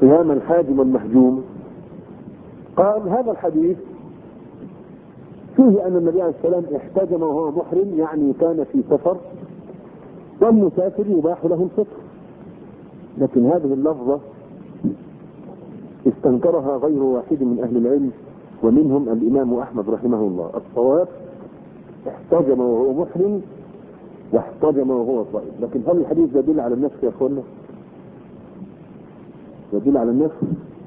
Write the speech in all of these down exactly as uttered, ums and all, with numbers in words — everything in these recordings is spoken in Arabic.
صيام الحاجم والمحجوم؟ قال هذا الحديث فيه أن النبي عليه السلام احتجم وهو محرم، يعني كان في سفر، والمسافر يباح له الفطر. لكن هذه اللفظة استنكرها غير واحد من أهل العلم، ومنهم الإمام أحمد رحمه الله. الصواب احتجم وهو محرم واحتجم وهو صائم. لكن هل الحديث يدل على النسخ يا أخوانا؟ يدل على النسخ؟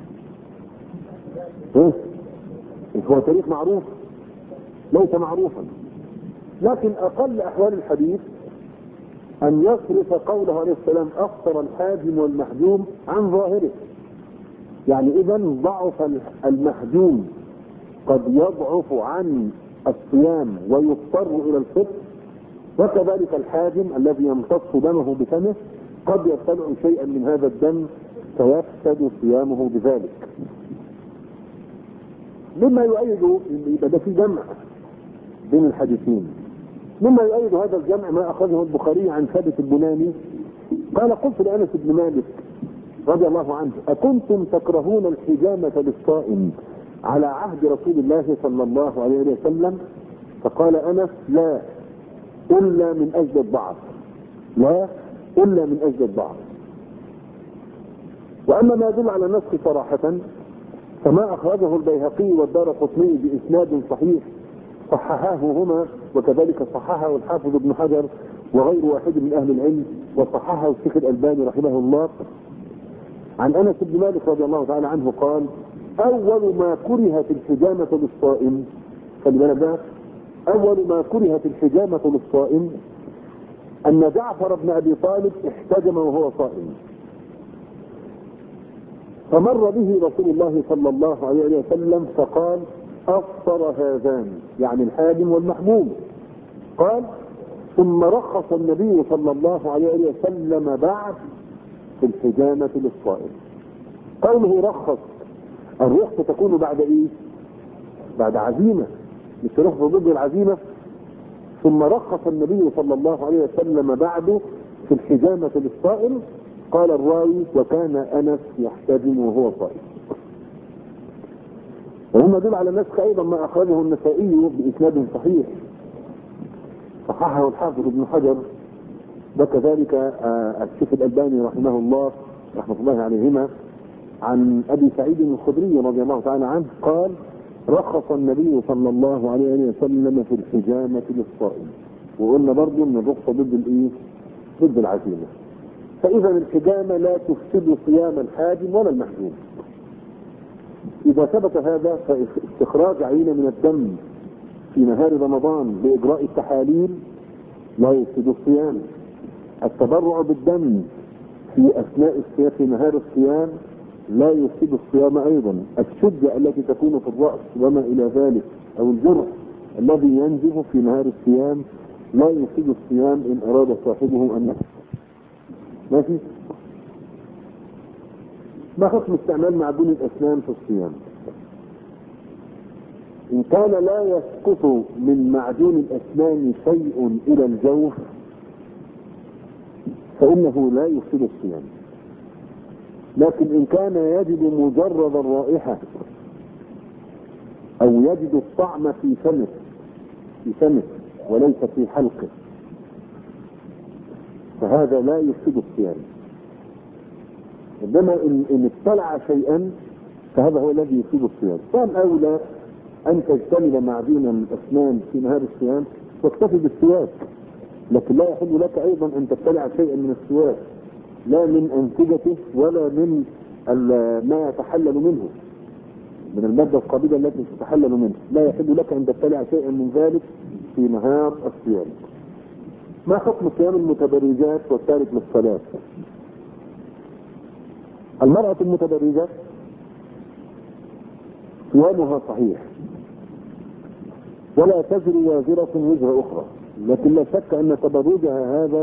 ايه؟ هو تاريخ معروف؟ ليس معروفا. لكن أقل أحوال الحديث أن يصرف قوله عليه السلام أفطر الحاجم والمحجوم عن ظاهره. يعني إذا ضعف المحجوم قد يضعف عن الصيام ويضطر إلى الفطر، وكذلك الحاجم الذي يمتص دمه بفمه قد يبتلع شيئا من هذا الدم فيفسد صيامه بذلك. مما يؤيد يبقى ده في جمع بين الحديثين. مما يؤيد هذا الجمع ما أخذه البخاري عن ثابت البناني قال قلت لأنس بن مالك رضي الله عنه أكنتم تكرهون الحجامة للصائم على عهد رسول الله صلى الله عليه وسلم؟ فقال أنس لا إلا من أجل الضعف، لا إلا من أجل الضعف. وأما ما يدل على النسخ صراحة فما أخرجه البيهقي والدارقطني بإسناد صحيح صححاه هما، وكذلك صححه الحافظ ابن حجر وغير واحد من أهل العلم، وصححه الشيخ الألباني رحمه الله، عن أنس بن مالك رضي الله تعالى عنه قال أول ما كرهت الحجامة للصائم، خلي بالك، أول ما كرهت الحجامة للصائم أن جعفر بن أبي طالب احتجم وهو صائم، فمر به رسول الله صلى الله عليه وسلم فقال أفطر هذان، يعني الحاجم والمحجوم. قال ثم رخص النبي صلى الله عليه وسلم بعد في الحجامة للصائم. قوله رخص، الرخصة تكون بعد ايه؟ بعد عزيمة، مش رخصة ضد العزيمة. ثم رخص النبي صلى الله عليه وسلم بعد في الحجامة للصائم. قال الراوي وكان أنس يحتجم وهو صائم. وهم يدل على النسخ أيضا ما أخرجه النسائي بإسناد صحيح صححه الحافظ ابن حجر، وكذلك الشيخ الألباني رحمه الله رحمة الله عليهما، عن أبي سعيد الخدري رضي الله تعالى عنه قال رخص النبي صلى الله عليه وسلم في الحجامة للصائم. وقلنا برضو ان الرخصة ضد الايه؟ ضد العزيمة. فإذا الحجامة لا تفسد صيام الحاجم ولا المحجوم. إذا ثبت هذا فاستخراج عينة من الدم في نهار رمضان بإجراء التحاليل لا يفسد الصيام. التبرع بالدم في أثناء الصيام في نهار الصيام لا يفسد الصيام أيضا. الشدة التي تكون في الرأس وما إلى ذلك أو الجرح الذي ينزف في نهار الصيام لا يفسد الصيام إن أراد صاحبه أن يفسد. ماشي؟ ما حكم استعمال معجون الأسنان في الصيام؟ إن كان لا يسقط من معجون الأسنان شيء إلى الجوف فإنه لا يفسد الصيام. لكن إن كان يجد مجرد الرائحة أو يجد الطعم في فمه في فمه وليس في حلقه فهذا لا يفسد الصيام. عندما إن, إن ابتلع شيئا فهذا هو الذي يفسد الصيام. كان أولى أن تجتنب معجون الأسنان في نهار الصيام واكتفي بالسواك، لكن لا يحل لك أيضا أن تبتلع شيئا من السواك، لا من أنسجته ولا من ما يتحلل منه من المادة القابلة التي تتحلل منه. لا يحل لك أن تبتلع شيئا من ذلك في نهار الصيام. ما حكم صيام المتبرجات والتارك للصلاة؟ المرأة المتبرجة صيامها صحيح ولا تزر وازرة وزر أخرى، لكن لا شك أن تبرجها هذا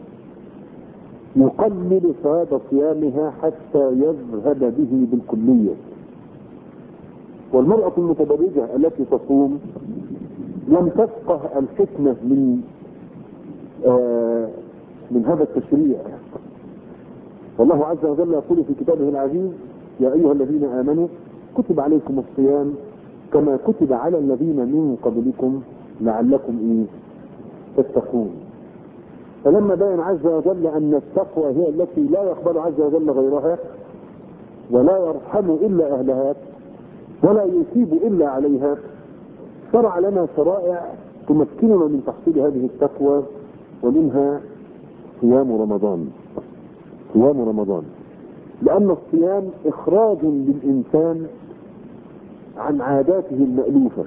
يقلل ثواب صيامها حتى يذهب به بالكلية. والمرأة المتبرجة التي تصوم لم تفقه الحكمة من آه من هذا التشريع. والله عز وجل يقول في كتابه العزيز يا أيها الذين آمنوا كتب عليكم الصيام كما كتب على الذين من قبلكم لعلكم إيه تتقون. فلما بين عز وجل أن التقوى هي التي لا يقبل عز وجل غيرها ولا يرحم إلا أهلها ولا يثيب إلا عليها، شرع لنا شرائع تمكننا من تحصيل هذه التقوى، ومنها صيام رمضان. صيام رمضان لأن الصيام إخراج للإنسان عن عاداته المألوفة.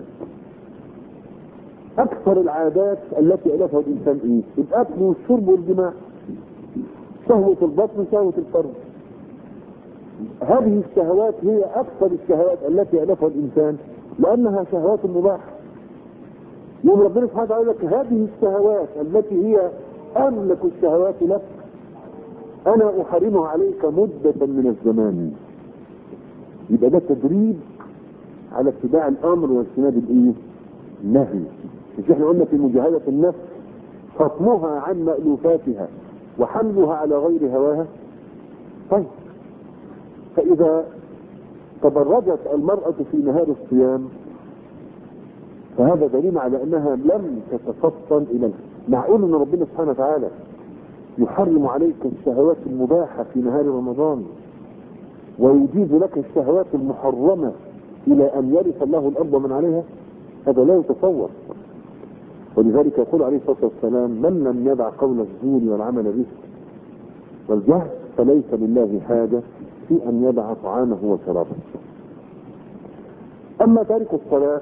أكثر العادات التي ألفها الإنسان إيه؟ الأكل والشرب والجماع، شهوة البطن شهوة الفرج. هذه الشهوات هي أكثر الشهوات التي ألفها الإنسان لأنها شهوات مباحة. يوم ربنا سبحانه وتعالى لك هذه الشهوات التي هي أملك الشهوات لك أنا أحرمها عليك مدة من الزمان. يبقى ده تدريب على اتباع الأمر واجتناب الإيه؟ النهي. مش احنا قلنا في مجاهدة النفس فطمها عن مألوفاتها وحملها على غير هواها؟ طيب فإذا تبرجت المرأة في نهار الصيام فهذا دليل على أنها لم تتفطن إلى. معقول أن ربنا سبحانه وتعالى يحرم عليك الشهوات المباحة في نهار رمضان ويجيز لك الشهوات المحرمة إلى أن يرث الله الأرض من عليها؟ هذا لا يتصور. ولذلك يقول عليه الصلاة والسلام من لم يدع قول الزور والعمل به والجهل فليس لله حاجة في أن يدع طعامه وشرابه. أما تارك الصلاة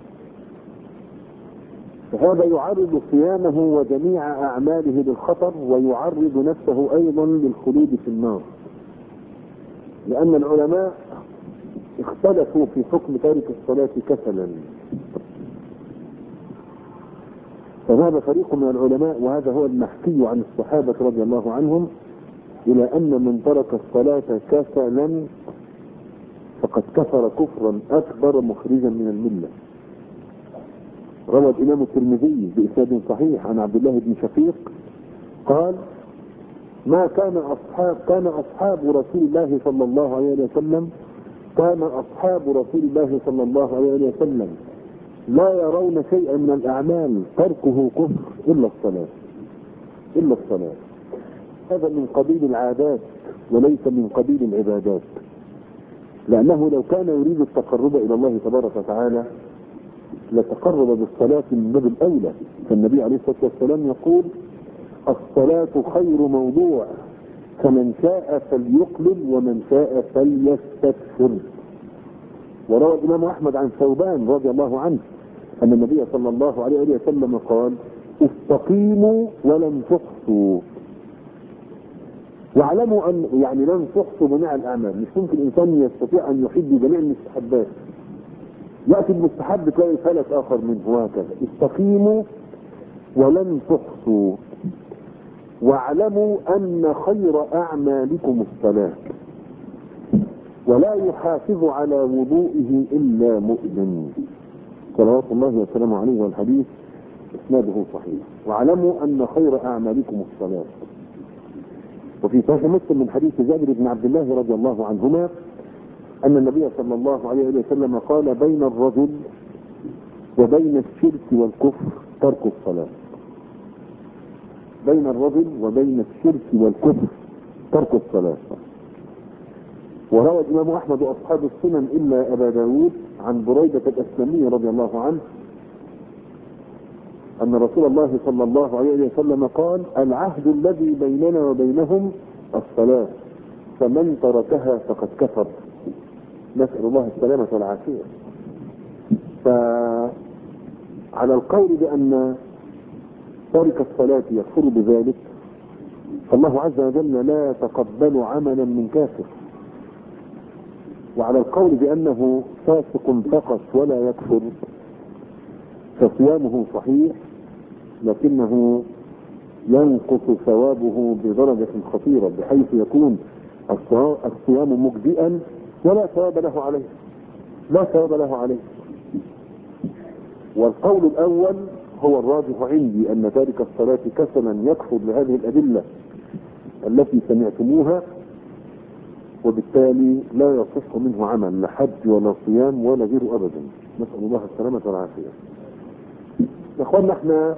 فهذا يعرض صيامه وجميع أعماله للخطر ويعرض نفسه أيضا للخلود في النار، لأن العلماء اختلفوا في حكم تارك الصلاة كسلا. فذهب فريق من العلماء وهذا هو المحكي عن الصحابة رضي الله عنهم إلى أن من ترك الصلاة كسلا فقد كفر كفرا أكبر مخرجا من الملة. روى الإمام الترمذي بإسناد صحيح عن عبد الله بن شقيق قال ما كان أصحاب كان أصحاب رسول الله صلى الله عليه وسلم كان أصحاب رسول الله صلى الله عليه وسلم لا يرون شيئا من الأعمال تركه كفر إلا الصلاة إلا الصلاة. هذا من قبيل العادات وليس من قبيل العبادات، لأنه لو كان يريد التقرب إلى الله تبارك وتعالى لتقرب بالصلاة من باب الأولى. فالنبي عليه الصلاة والسلام يقول الصلاة خير موضوع فمن شاء فليقلل ومن شاء فليستكثر. وروى الإمام أحمد عن ثوبان رضي الله عنه أن النبي صلى الله عليه وسلم قال استقيموا ولن تحصوا. واعلموا أن يعني لن تحصوا جميع الأعمال. مش ممكن الإنسان يستطيع أن يحب جميع المستحبات، يأتي المستحب تلاقي فلك آخر منه وهكذا. استقيموا ولن تحصوا واعلموا أن خير أعمالكم الصلاة ولا يحافظ على وضوئه إلا مؤمن صلوات الله وسلامه عليه. والحديث إسناده صحيح. واعلموا أن خير أعمالكم الصلاة. وفي صحيح مسلم من حديث جابر بن عبد الله رضي الله عنهما أن النبي صلى الله عليه وسلم قال بين الرجل وبين الشرك والكفر ترك الصلاة. بين الرجل وبين الشرك والكفر ترك الصلاة. وروى الإمام أحمد وأصحاب السنن إلا أبا داود عن بريدة الأسلمي رضي الله عنه أن رسول الله صلى الله عليه وسلم قال العهد الذي بيننا وبينهم الصلاة فمن تركها فقد كفر. نسأل الله السلامة والعافية. فعلى القول بأن تارك الصلاة يكفر بذلك فالله عز وجل لا يتقبل عملا من كافر. وعلى القول بأنه فاسق فقط ولا يكفر فصيامه صحيح لكنه ينقص ثوابه بدرجة خطيرة بحيث يكون الصيام مجزئا ولا ثواب له عليه لا ثواب له عليه. والقول الأول هو الراجح عندي أن تارك الصلاة كسلا يكفر بهذه الأدلة التي سمعتموها وبالتالي لا يصح منه عمل لا حج ولا صيام ولا غيره ابدا. نسأل الله السلامة والعافية. يا اخوانا احنا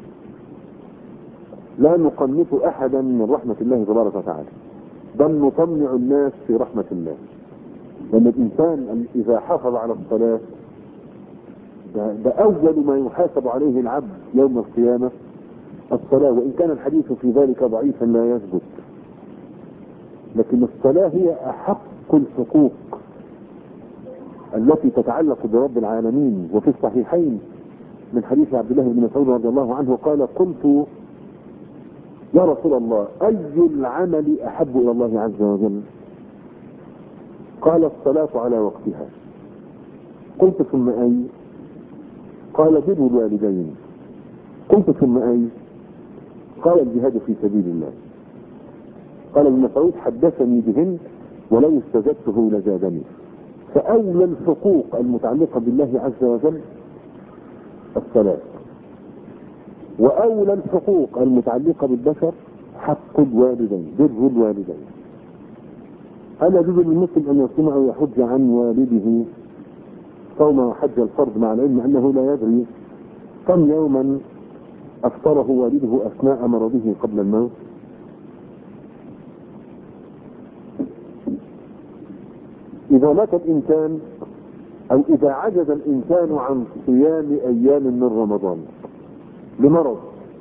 لا نقنط احدا من رحمة الله تبارك وتعالى، بل نطمع الناس في رحمة الله. لان الانسان اذا حافظ على الصلاة ده, ده اول ما يحاسب عليه العبد يوم القيامة الصلاة، وان كان الحديث في ذلك ضعيفا لا يثبت، لكن الصلاة هي احق الحقوق التي تتعلق برب العالمين. وفي الصحيحين من حديث عبد الله بن مسعود رضي الله عنه قال: قلت يا رسول الله اي العمل احب الى الله عز وجل؟ قال: الصلاة على وقتها. قلت: ثم اي؟ قال: بر الوالدين. قلت: ثم اي؟ قال: الجهاد في سبيل الله. قال ابن مسعود: حدثني بهن ولو استزدته لزادني. فاولى الحقوق المتعلقة بالله عز وجل الصلاة، واولى الحقوق المتعلقة بالبشر حق الوالدين، بر الوالدين. هل يجوز للمسلم ان يصوم او يحج عن والده صوم وحج الفرض، مع العلم انه لا يدري كم يوما افطره والده اثناء مرضه قبل الموت؟ اذا مات الانسان او اذا عجز الانسان عن صيام ايام من رمضان لمرض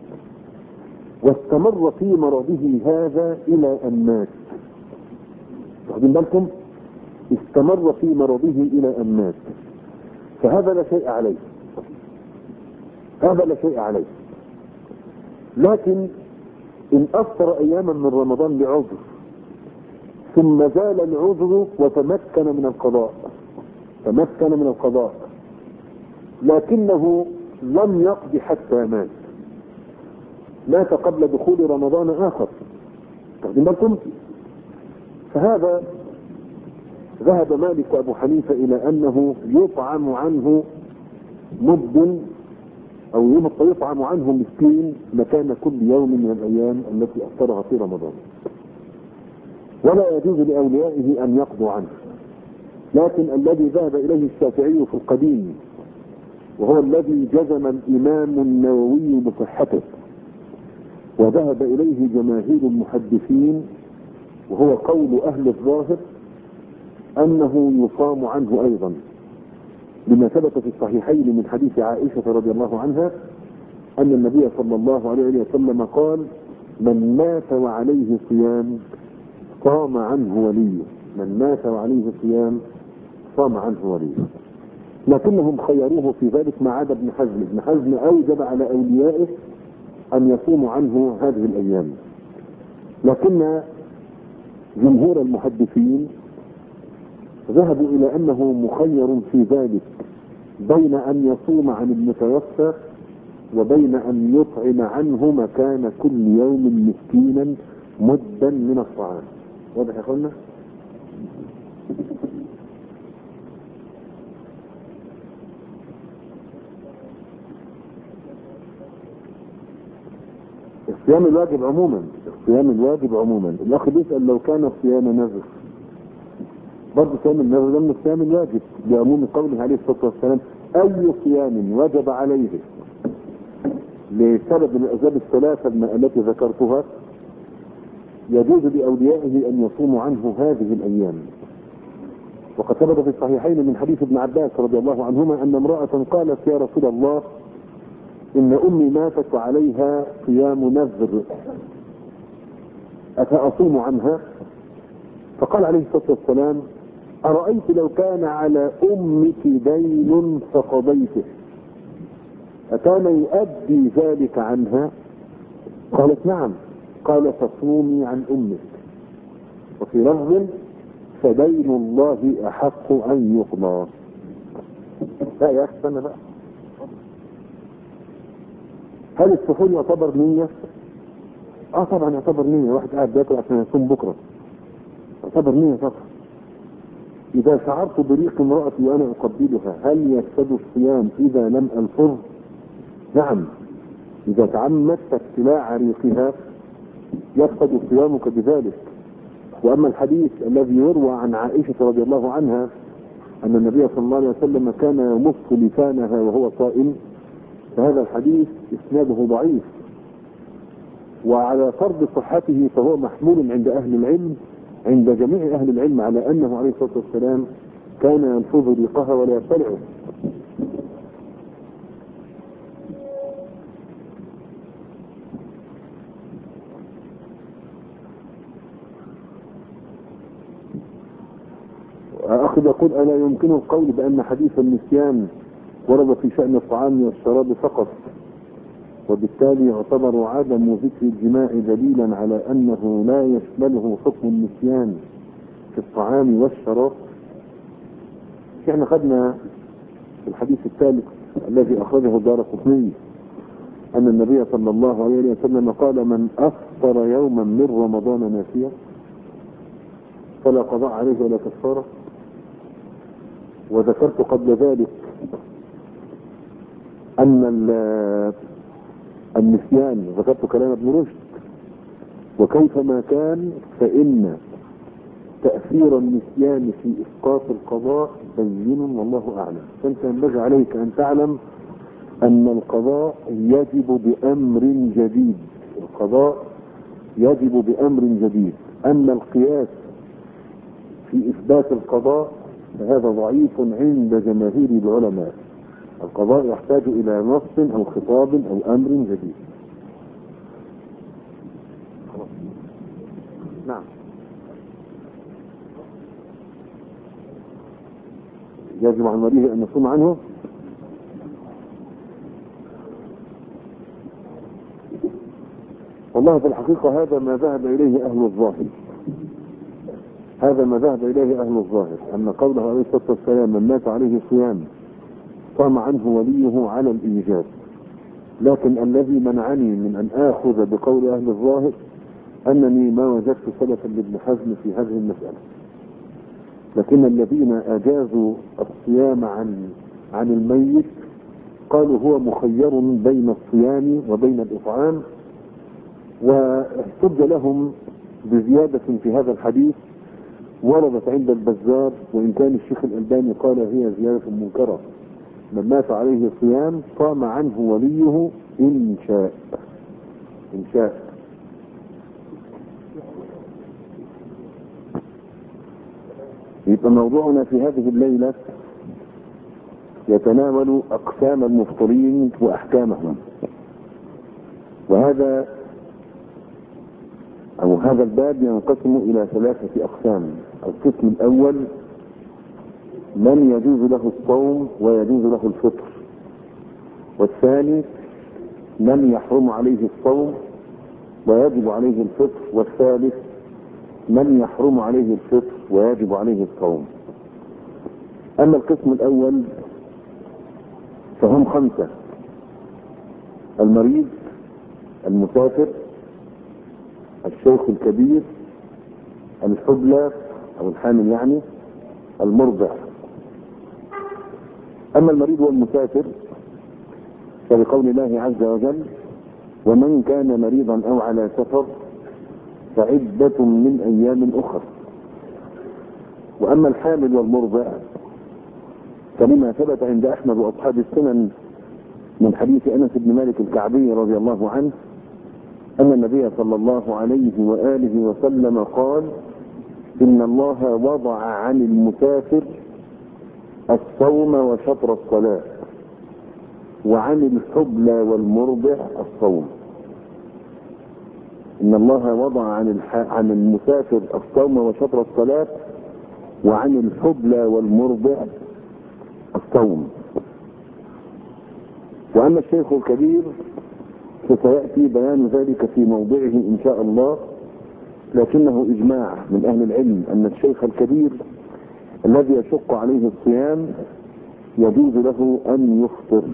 واستمر في مرضه هذا الى ان مات، واخدين بالكم؟ استمر في مرضه الى ان مات، فهذا لا شيء عليه، هذا لا شيء عليه. لكن ان افطر اياما من رمضان لعذر ثم زال العذر وتمكن من القضاء، تمكن من القضاء لكنه لم يقضي حتى مات، مات قبل دخول رمضان اخر، واخدين بالكم؟ فهذا ذهب مالك وابو حنيفة الى انه يطعم عنه مد او يطعم عنه مسكين مكان كل يوم من الايام التي افطرها في رمضان، ولا يجوز لاوليائه ان يقضوا عنه. لكن الذي ذهب اليه الشافعي في القديم، وهو الذي جزم الامام النووي بصحته وذهب اليه جماهير المحدثين، وهو قول اهل الظاهر، انه يصام عنه ايضا، لما ثبت في الصحيحين من حديث عائشة رضي الله عنها ان النبي صلى الله عليه وسلم قال: من مات وعليه صيام صام عنه وليه، من مات وعليه صيام صام عنه وليه. لكنهم خيروه في ذلك ما عدا ابن حزم، ابن حزم اوجب على اوليائه ان يصوموا عنه هذه الايام، لكن جمهور المحدثين ذهبوا الى انه مخير في ذلك بين ان يصوم عن المتوفى وبين ان يطعم عنه مكان كل يوم مسكينا مدا من الطعام. واضح يا اخوانا؟ الصيام الواجب عموما، الصيام الواجب عموما، الاخ بيسأل لو كان الصيام نذر، برضه صيام النذر ده من الصيام الواجب بعموم قوله عليه الصلاة والسلام: اي صيام وجب عليه لسبب من الاسباب الثلاثة التي ذكرتها يجوز لاوليائه ان يصوموا عنه هذه الايام. وقد ثبت في الصحيحين من حديث ابن عباس رضي الله عنهما ان امرأة قالت: يا رسول الله ان امي ماتت وعليها صيام نذر افاصوم عنها؟ فقال عليه الصلاة والسلام: ارأيت لو كان على امك دين فقضيته اكان يؤدي ذلك عنها؟ قالت: نعم. قال: فصومي عن امك. وفي لفظ: فدين الله احق ان يقضى. لا يا اخي استنى بقى، هل السحور يعتبر نية؟ اه طبعا يعتبر نية، واحد قاعد بياكل عشان يصوم بكرة يعتبر نية طبعا. اذا شعرت بريق امرأتي وانا اقبلها هل يفسد الصيام اذا لم الفظ؟ نعم، اذا تعمدت ابتلاع ريقها يفسد صيامك بذلك، واما الحديث الذي يروى عن عائشة رضي الله عنها ان النبي صلى الله عليه وسلم كان يمص لسانها وهو صائم، فهذا الحديث اسناده ضعيف، وعلى فرض صحته فهو محمول عند اهل العلم، عند جميع اهل العلم، على انه عليه الصلاة والسلام كان ينفض ريقها ولا يبتلعه. أخذ يقول ألا يمكنه القول بأن حديث النسيان ورد في شأن الطعام والشراب فقط، وبالتالي يعتبر عدم ذكر الجماع دليلا على أنه لا يشمله حكم النسيان في الطعام والشراب؟ احنا خدنا في الحديث الثالث الذي أخرجه الدارقطني أن النبي صلى الله عليه وسلم قال: من أفطر يوما من رمضان ناسيا فلا قضاء عليه ولا كفارة. وذكرت قبل ذلك أن النسيان، ذكرت كلام ابن رشد، وكيفما كان فإن تأثير النسيان في إسقاط القضاء بين والله أعلم. فأنت ينبغي عليك أن تعلم أن القضاء يجب بأمر جديد، القضاء يجب بأمر جديد. أما القياس في إثبات القضاء فهذا ضعيف عند جماهير العلماء. القضاء يحتاج إلى نص أو خطاب أو أمر جديد. نعم. يجب عن وليه أن يصوم عنه. والله في الحقيقة هذا ما ذهب إليه أهل الظاهر، هذا ما ذهب إليه أهل الظاهر، أن قوله عليه الصلاة والسلام: من مات عليه صيام صام عنه وليه على الإيجاب. لكن الذي منعني من أن آخذ بقول أهل الظاهر أنني ما وجدت سلفا لابن حزم في هذه المسألة. لكن الذين أجازوا الصيام عن عن الميت قالوا هو مخير بين الصيام وبين الإطعام، واحتج لهم بزيادة في هذا الحديث وردت عند البزار، وإن كان الشيخ الألباني قال هي زيادة منكرة: من مات عليه صيام صام عنه وليه إن شاء. إن شاء. يبقى موضوعنا في هذه الليلة يتناول أقسام المفطرين وأحكامهم، وهذا أو هذا الباب ينقسم إلى ثلاثة أقسام. القسم الأول: من يجوز له الصوم ويجوز له الفطر. والثاني: من يحرم عليه الصوم ويجب عليه الفطر. والثالث: من يحرم عليه الفطر ويجب عليه الصوم. أما القسم الأول فهم خمسة: المريض، المسافر، الشيخ الكبير، الحبلى أو الحامل يعني، المرضع. أما المريض والمسافر فبقول الله عز وجل: ومن كان مريضا أو على سفر فعدة من أيام أخر. وأما الحامل والمرضع فلما ثبت عند أحمد وأصحاب السنن من حديث أنس بن مالك الكعبي رضي الله عنه أن النبي صلى الله عليه وآله وسلم قال: إن الله وضع عن المسافر الصوم وشطر الصلاة، وعن الحبلى والمرضع الصوم. إن الله وضع عن الح... عن المسافر الصوم وشطر الصلاة، وعن الحبلى والمرضع الصوم. وأما الشيخ الكبير فسيأتي بيان ذلك في موضعه إن شاء الله، لكنه إجماع من أهل العلم أن الشيخ الكبير الذي يشق عليه الصيام يجوز له أن يفطر.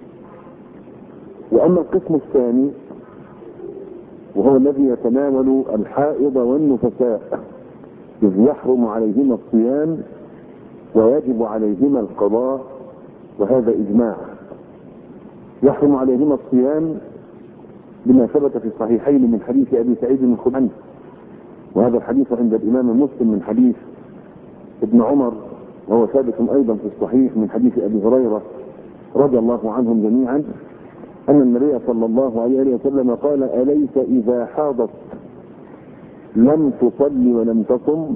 وأما القسم الثاني وهو الذي يتناول الحائض والنفساء، إذ يحرم عليهما الصيام ويجب عليهما القضاء، وهذا إجماع. يحرم عليهما الصيام لما ثبت في الصحيحين من حديث أبي سعيد الخدري وهذا الحديث عند الإمام مسلم من حديث ابن عمر، وهو ثابت أيضا في الصحيح من حديث أبي هريرة رضي الله عنهم جميعا أن النبي صلى الله عليه وسلم قال: أليس إذا حاضت لم تصلي ولم تصم؟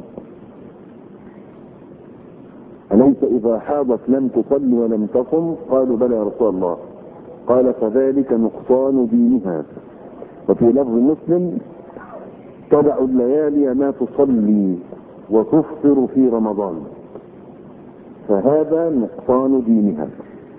أليس إذا حاضت لم تصلي ولم تصم؟ قالوا: بلى يا رسول الله. قال: فذلك نقصان دينها. وفي لفظ مسلم: تدع الليالي ما تصلي وتفطر في رمضان، فهذا نقصان دينها.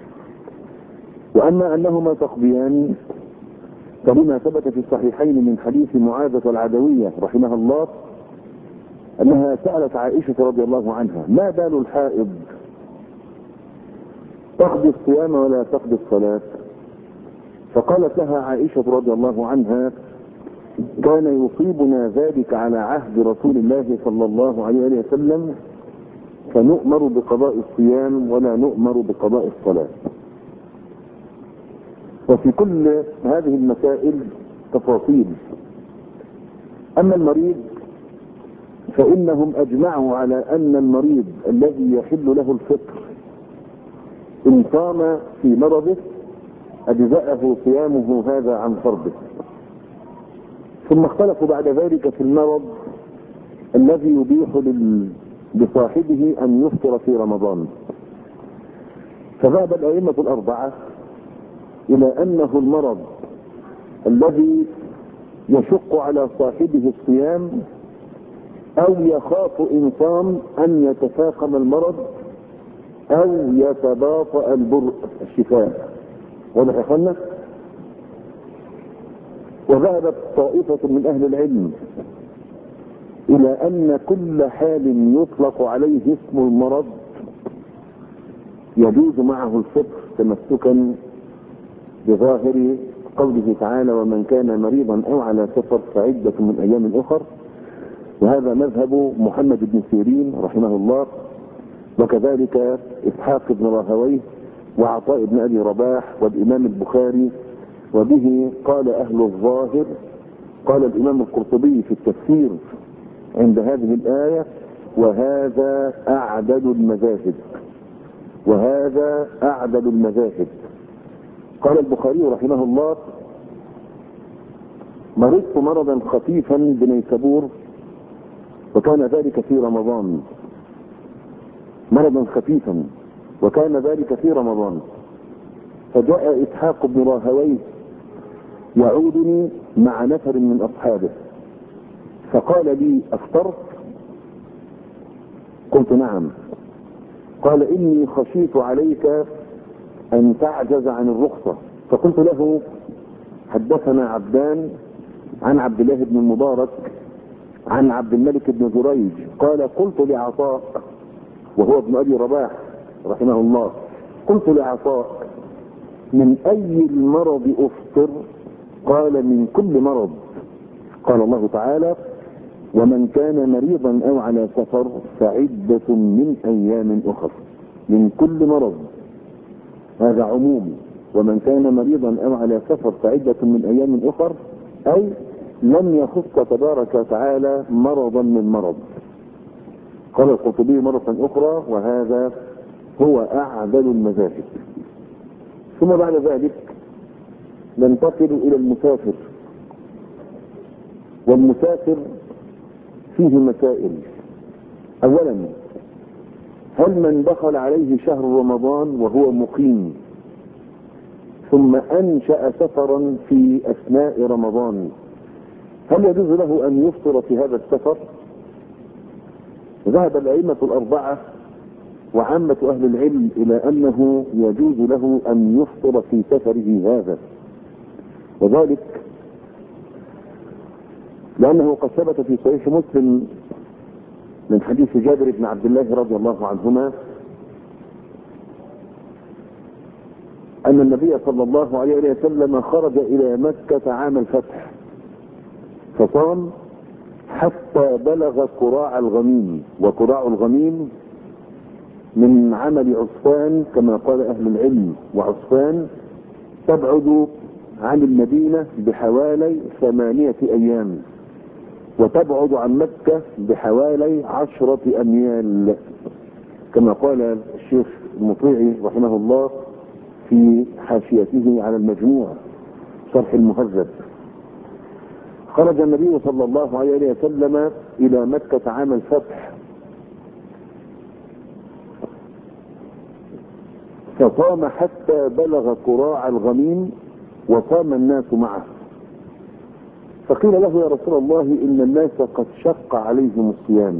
وأما أنهما تقضيان فلما ثبت في الصحيحين من حديث معاذة العدوية رحمها الله أنها سألت عائشة رضي الله عنها: ما بال الحائض تقضي الصيام ولا تقضي الصلاة؟ فقالت لها عائشة رضي الله عنها: كان يصيبنا ذلك على عهد رسول الله صلى الله عليه وسلم، فنؤمر بقضاء الصيام ولا نؤمر بقضاء الصلاة. وفي كل هذه المسائل تفاصيل. أما المريض فإنهم أجمعوا على أن المريض الذي يحل له الفطر إن صام في مرضه أجزأه صيامه هذا عن فرضه. ثم اختلفوا بعد ذلك في المرض الذي يبيح لصاحبه أن يفطر في رمضان. فذهب الأئمة الأربعة إلى أنه المرض الذي يشق على صاحبه الصيام أو يخاف إن صام أن يتفاقم المرض أو يتباطأ البرء الشفاء. واضح يا اخوانا؟ وذهبت طائفة من أهل العلم إلى أن كل حال يطلق عليه اسم المرض يجوز معه الفطر تمسكا بظاهر قوله تعالى: ومن كان مريضا أو على سفر فعدة من أيام أخر. وهذا مذهب محمد بن سيرين رحمه الله، وكذلك إسحاق بن راهويه وعطاء بن أبي رباح والإمام البخاري. وبه قال أهل الظاهر. قال الإمام القرطبي في التفسير عند هذه الآية: وهذا أعدل المذاهب، وهذا أعدل المذاهب. قال البخاري رحمه الله: مرضت مرضا خفيفا بنيسابور وكان ذلك في رمضان. مرضا خفيفا وكان ذلك في رمضان. فجاء إسحاق بن راهويه يعودني مع نفر من أصحابه، فقال لي: أفطرت؟ قلت: نعم. قال: إني خشيت عليك أن تعجز عن الرخصة. فقلت له: حدثنا عبدان عن عبد الله بن المبارك عن عبد الملك بن جريج. قال: قلت لعطاء وهو ابن أبي رباح رحمه الله، قلت لعطاء: من أي المرض أفطر؟ قال: من كل مرض. قال الله تعالى: ومن كان مريضا أو على سفر فعدة من أيام أخر. من كل مرض، هذا عموم. ومن كان مريضا أو على سفر فعدة من أيام أخر، أي لم يخص تبارك وتعالى مرضا من مرض. قال القرطبي مرة أخرى: وهذا هو أعدل المذاهب. ثم بعد ذلك ننتقل إلى المسافر. والمسافر فيه مسائل. أولا: هل من دخل عليه شهر رمضان وهو مقيم ثم أنشأ سفرا في أثناء رمضان، هل يجوز له أن يفطر في هذا السفر؟ ذهب الأئمة الأربعة وعامة أهل العلم إلى أنه يجوز له أن يفطر في سفره هذا، وذلك لأنه قد ثبت في صحيح مسلم من حديث جابر بن عبد الله رضي الله عنهما أن النبي صلى الله عليه وسلم خرج إلى مكة عام الفتح فصام حتى بلغ قراع الغميم. وقراع الغميم من عمل عصفان كما قال أهل العلم، وعصفان تبعد عن المدينة بحوالي ثمانية أيام. وتبعد عن مكة بحوالي عشرة أميال، كما قال الشيخ المطيعي رحمه الله في حاشيته على المجموع شرح المهذب. خرج النبي صلى الله عليه وسلم إلى مكة عام الفتح، فصام حتى بلغ قراع الغميم وصام الناس معه. فقيل له: يا رسول الله، إن الناس قد شق عليهم الصيام،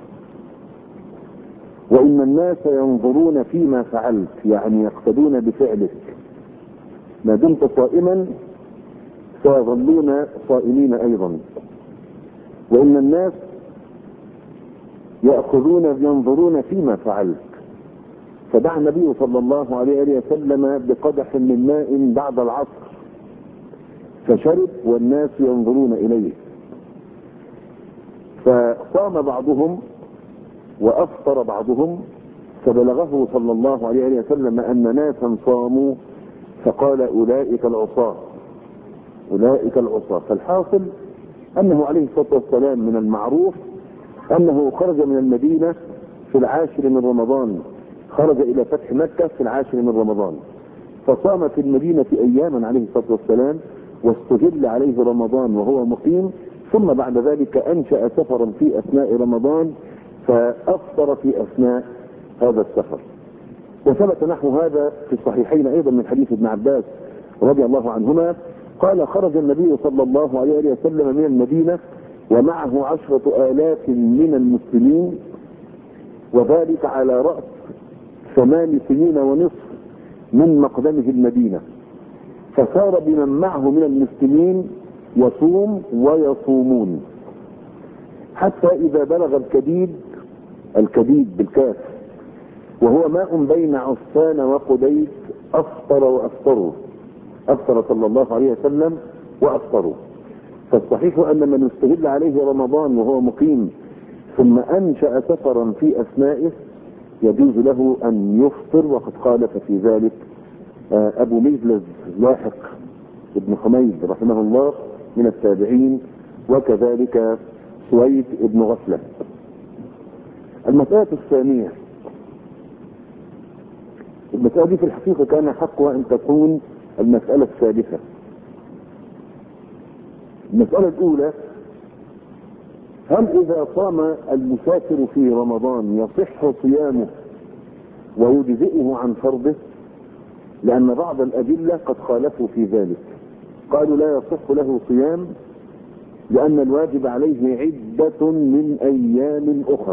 وإن الناس ينظرون فيما فعلت، يعني يقتدون بفعلك، ما دمت صائما سيظلون صائمين أيضا، وإن الناس يأخذون ينظرون فيما فعلت. فدعا النبي صلى الله عليه وسلم بقدح من ماء بعد العصر فشرب والناس ينظرون إليه، فصام بعضهم وأفطر بعضهم، فبلغه صلى الله عليه وسلم أن ناسا صاموا، فقال: أولئك العصاة، أولئك العصاة. فالحاصل أنه عليه الصلاة والسلام من المعروف أنه خرج من المدينة في العاشر من رمضان، خرج إلى فتح مكة في العاشر من رمضان، فصام في المدينة أياما عليه الصلاة والسلام، واستهل عليه رمضان وهو مقيم، ثم بعد ذلك أنشأ سفرا في أثناء رمضان فأفطر في أثناء هذا السفر. وثبت نحو هذا في الصحيحين أيضا من حديث ابن عباس رضي الله عنهما قال: خرج النبي صلى الله عليه وسلم من المدينة ومعه عشرة آلاف من المسلمين، وذلك على رأس ثمان سنين ونصف من مقدمه المدينة، فصار بمن معه من المسلمين يصوم ويصومون، حتى إذا بلغ الكديد، الكديد بالكاف، وهو ماء بين عسفان وقديد، أفطر وأفطروا، أفطر صلى الله عليه وسلم وأفطروا. فالصحيح أن من استهل عليه رمضان وهو مقيم ثم أنشأ سفرا في أثنائه يجوز له أن يفطر، وقد خالف في ذلك أبو مجلز لاحق ابن حميد رحمه الله من التابعين، وكذلك سويد ابن غفلة. المسألة الثانية، المسألة دي في الحقيقة كان حقها أن تكون المسألة الثالثة. المسألة الأولى: هل إذا صام المسافر في رمضان يصح صيامه ويجزئه عن فرضه؟ لأن بعض الأدلة قد خالفوا في ذلك، قالوا لا يصح له صيام لأن الواجب عليه عدة من أيام أخر،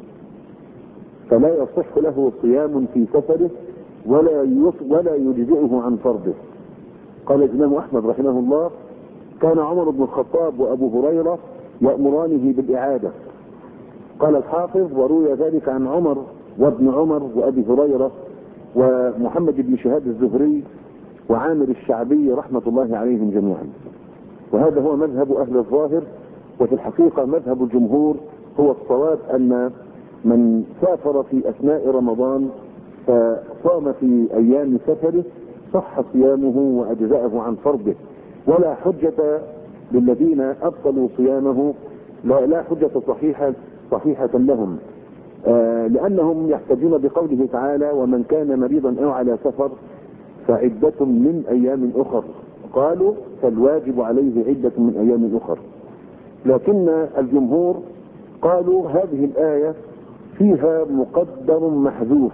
فلا يصح له صيام في سفره ولا ولا يجزئه عن فرضه. قال الإمام أحمد رحمه الله: كان عمر بن الخطاب وأبو هريرة يأمرانه بالإعادة. قال الحافظ: وروي ذلك عن عمر وابن عمر وأبي هريرة ومحمد بن شهاب الزهري وعامر الشعبي رحمة الله عليهم جميعا. وهذا هو مذهب أهل الظاهر، وفي الحقيقة مذهب الجمهور هو الصواب، أن من سافر في أثناء رمضان فصام في أيام سفره صح صيامه وأجزأه عن فرضه، ولا حجة للذين أبطلوا صيامه، لا, لا حجة صحيحة صحيحة لهم، آه لأنهم يحتجون بقوله تعالى: ومن كان مريضا أو على سفر فعدة من أيام أخر. قالوا فالواجب عليه عدة من أيام أخر. لكن الجمهور قالوا هذه الآية فيها مقدر محذوف،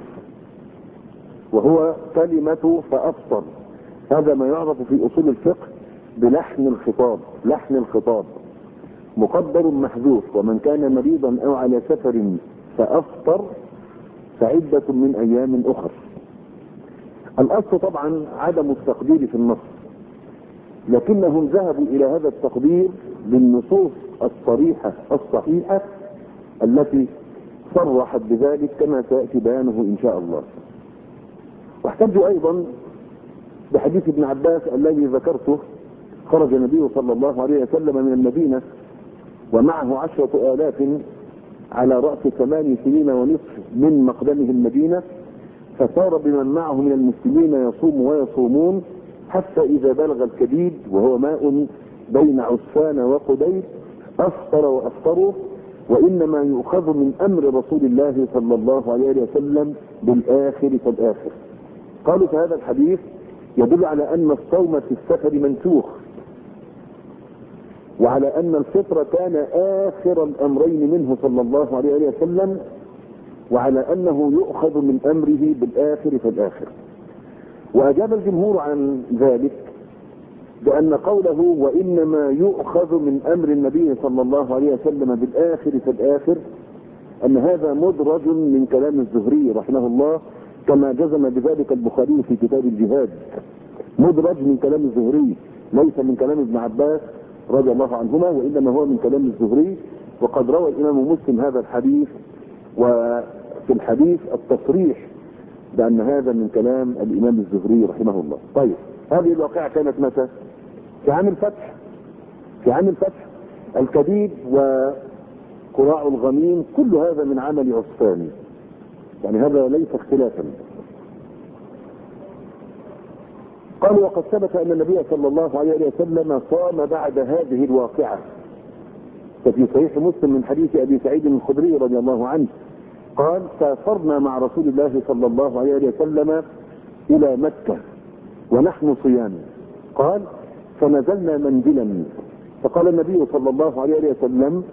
وهو كلمة فأفطر. هذا ما يعرف في أصول الفقه بلحن الخطاب، لحن الخطاب مقدر محذوف: ومن كان مريضا أو على سفر فأفطر فعدة من أيام أخر. الأصل طبعا عدم التقدير في النص، لكنهم ذهبوا إلى هذا التقدير بالنصوص الصريحة الصحيحة التي صرحت بذلك كما سيأتي بيانه إن شاء الله. واحتجوا أيضا بحديث ابن عباس الذي ذكرته: خرج النبي صلى الله عليه وسلم من المدينة ومعه عشرة آلاف على رأس ثمان سنين ونصف من مقدمه المدينة، فصار بمن معه من المسلمين يصوم ويصومون، حتى إذا بلغ الكديد وهو ماء بين عسفان وقديد، أفطر وأفطروا، وإنما يؤخذ من أمر رسول الله صلى الله عليه وسلم بالآخر فالآخر. قالوا فهذا الحديث يدل على أن الصوم في السفر منسوخ، وعلى أن الفطر كان آخر الأمرين منه صلى الله عليه وسلم، وعلى أنه يؤخذ من أمره بالآخر فالآخر. وأجاب الجمهور عن ذلك بأن قوله وإنما يؤخذ من أمر النبي صلى الله عليه وسلم بالآخر فالآخر أن هذا مدرج من كلام الزهري رحمه الله، كما جزم بذلك البخاري في كتاب الجهاد. مدرج من كلام الزهري، ليس من كلام ابن عباس رضي الله عنهما، وإنما هو من كلام الزهري. وقد روى الإمام مسلم هذا الحديث، وفي الحديث التصريح بأن هذا من كلام الإمام الزهري رحمه الله. طيب، هذه الواقعة كانت متى؟ في عام الفتح. في عام الفتح الكبيد وقراع الغميم كل هذا من عمل عثمان، يعني هذا ليس اختلافا. قالوا وقد ثبت أن النبي صلى الله عليه وسلم صام بعد هذه الواقعة، ففي صحيح مسلم من حديث أبي سعيد الخدري رضي الله عنه قال سافرنا مع رسول الله صلى الله عليه وسلم إلى مكة ونحن صيام. قال فنزلنا منزلا، فقال النبي صلى الله عليه وسلم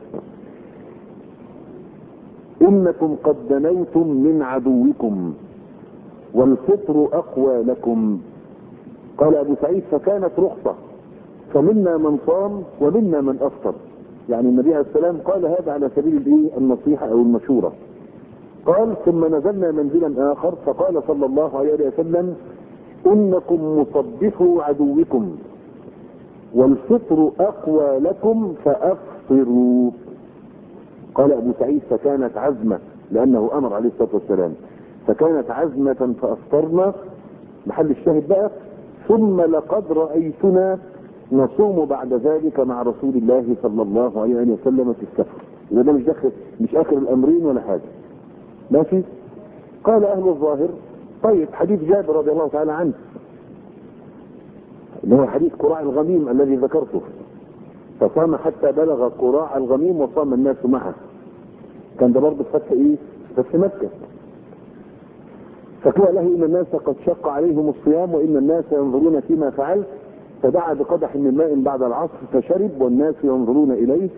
إنكم قد دنوتم من عدوكم والفطر أقوى لكم. قال أبو سعيد فكانت رخصة، فمنا من صام ومنا من أفطر. يعني النبي عليه السلام قال هذا على سبيل النصيحة أو المشورة. قال ثم نزلنا منزلا آخر، فقال صلى الله عليه وسلم إنكم مصبحوا عدوكم والفطر أقوى لكم فأفطروا. قال أبو سعيد فكانت عزمة، لأنه أمر عليه الصلاة والسلام، فكانت عزمة فأفطرنا. محل الشاهد بقى ثم لقد رأيتنا نصوم بعد ذلك مع رسول الله صلى الله عليه وسلم في السفر. إذا ده مش داخل، مش آخر الأمرين ولا حاجة، ماشي. قال أهل الظاهر طيب حديث جابر رضي الله تعالى عنه اللي هو حديث قراع الغميم الذي ذكرته، فصام حتى بلغ قراع الغميم وصام الناس معه، كان ده برضه فتح ايه؟ فتح مكة. فقيل له ان الناس قد شق عليهم الصيام وان الناس ينظرون فيما فعلت، فدعا بقدح من ماء بعد العصر فشرب والناس ينظرون اليه،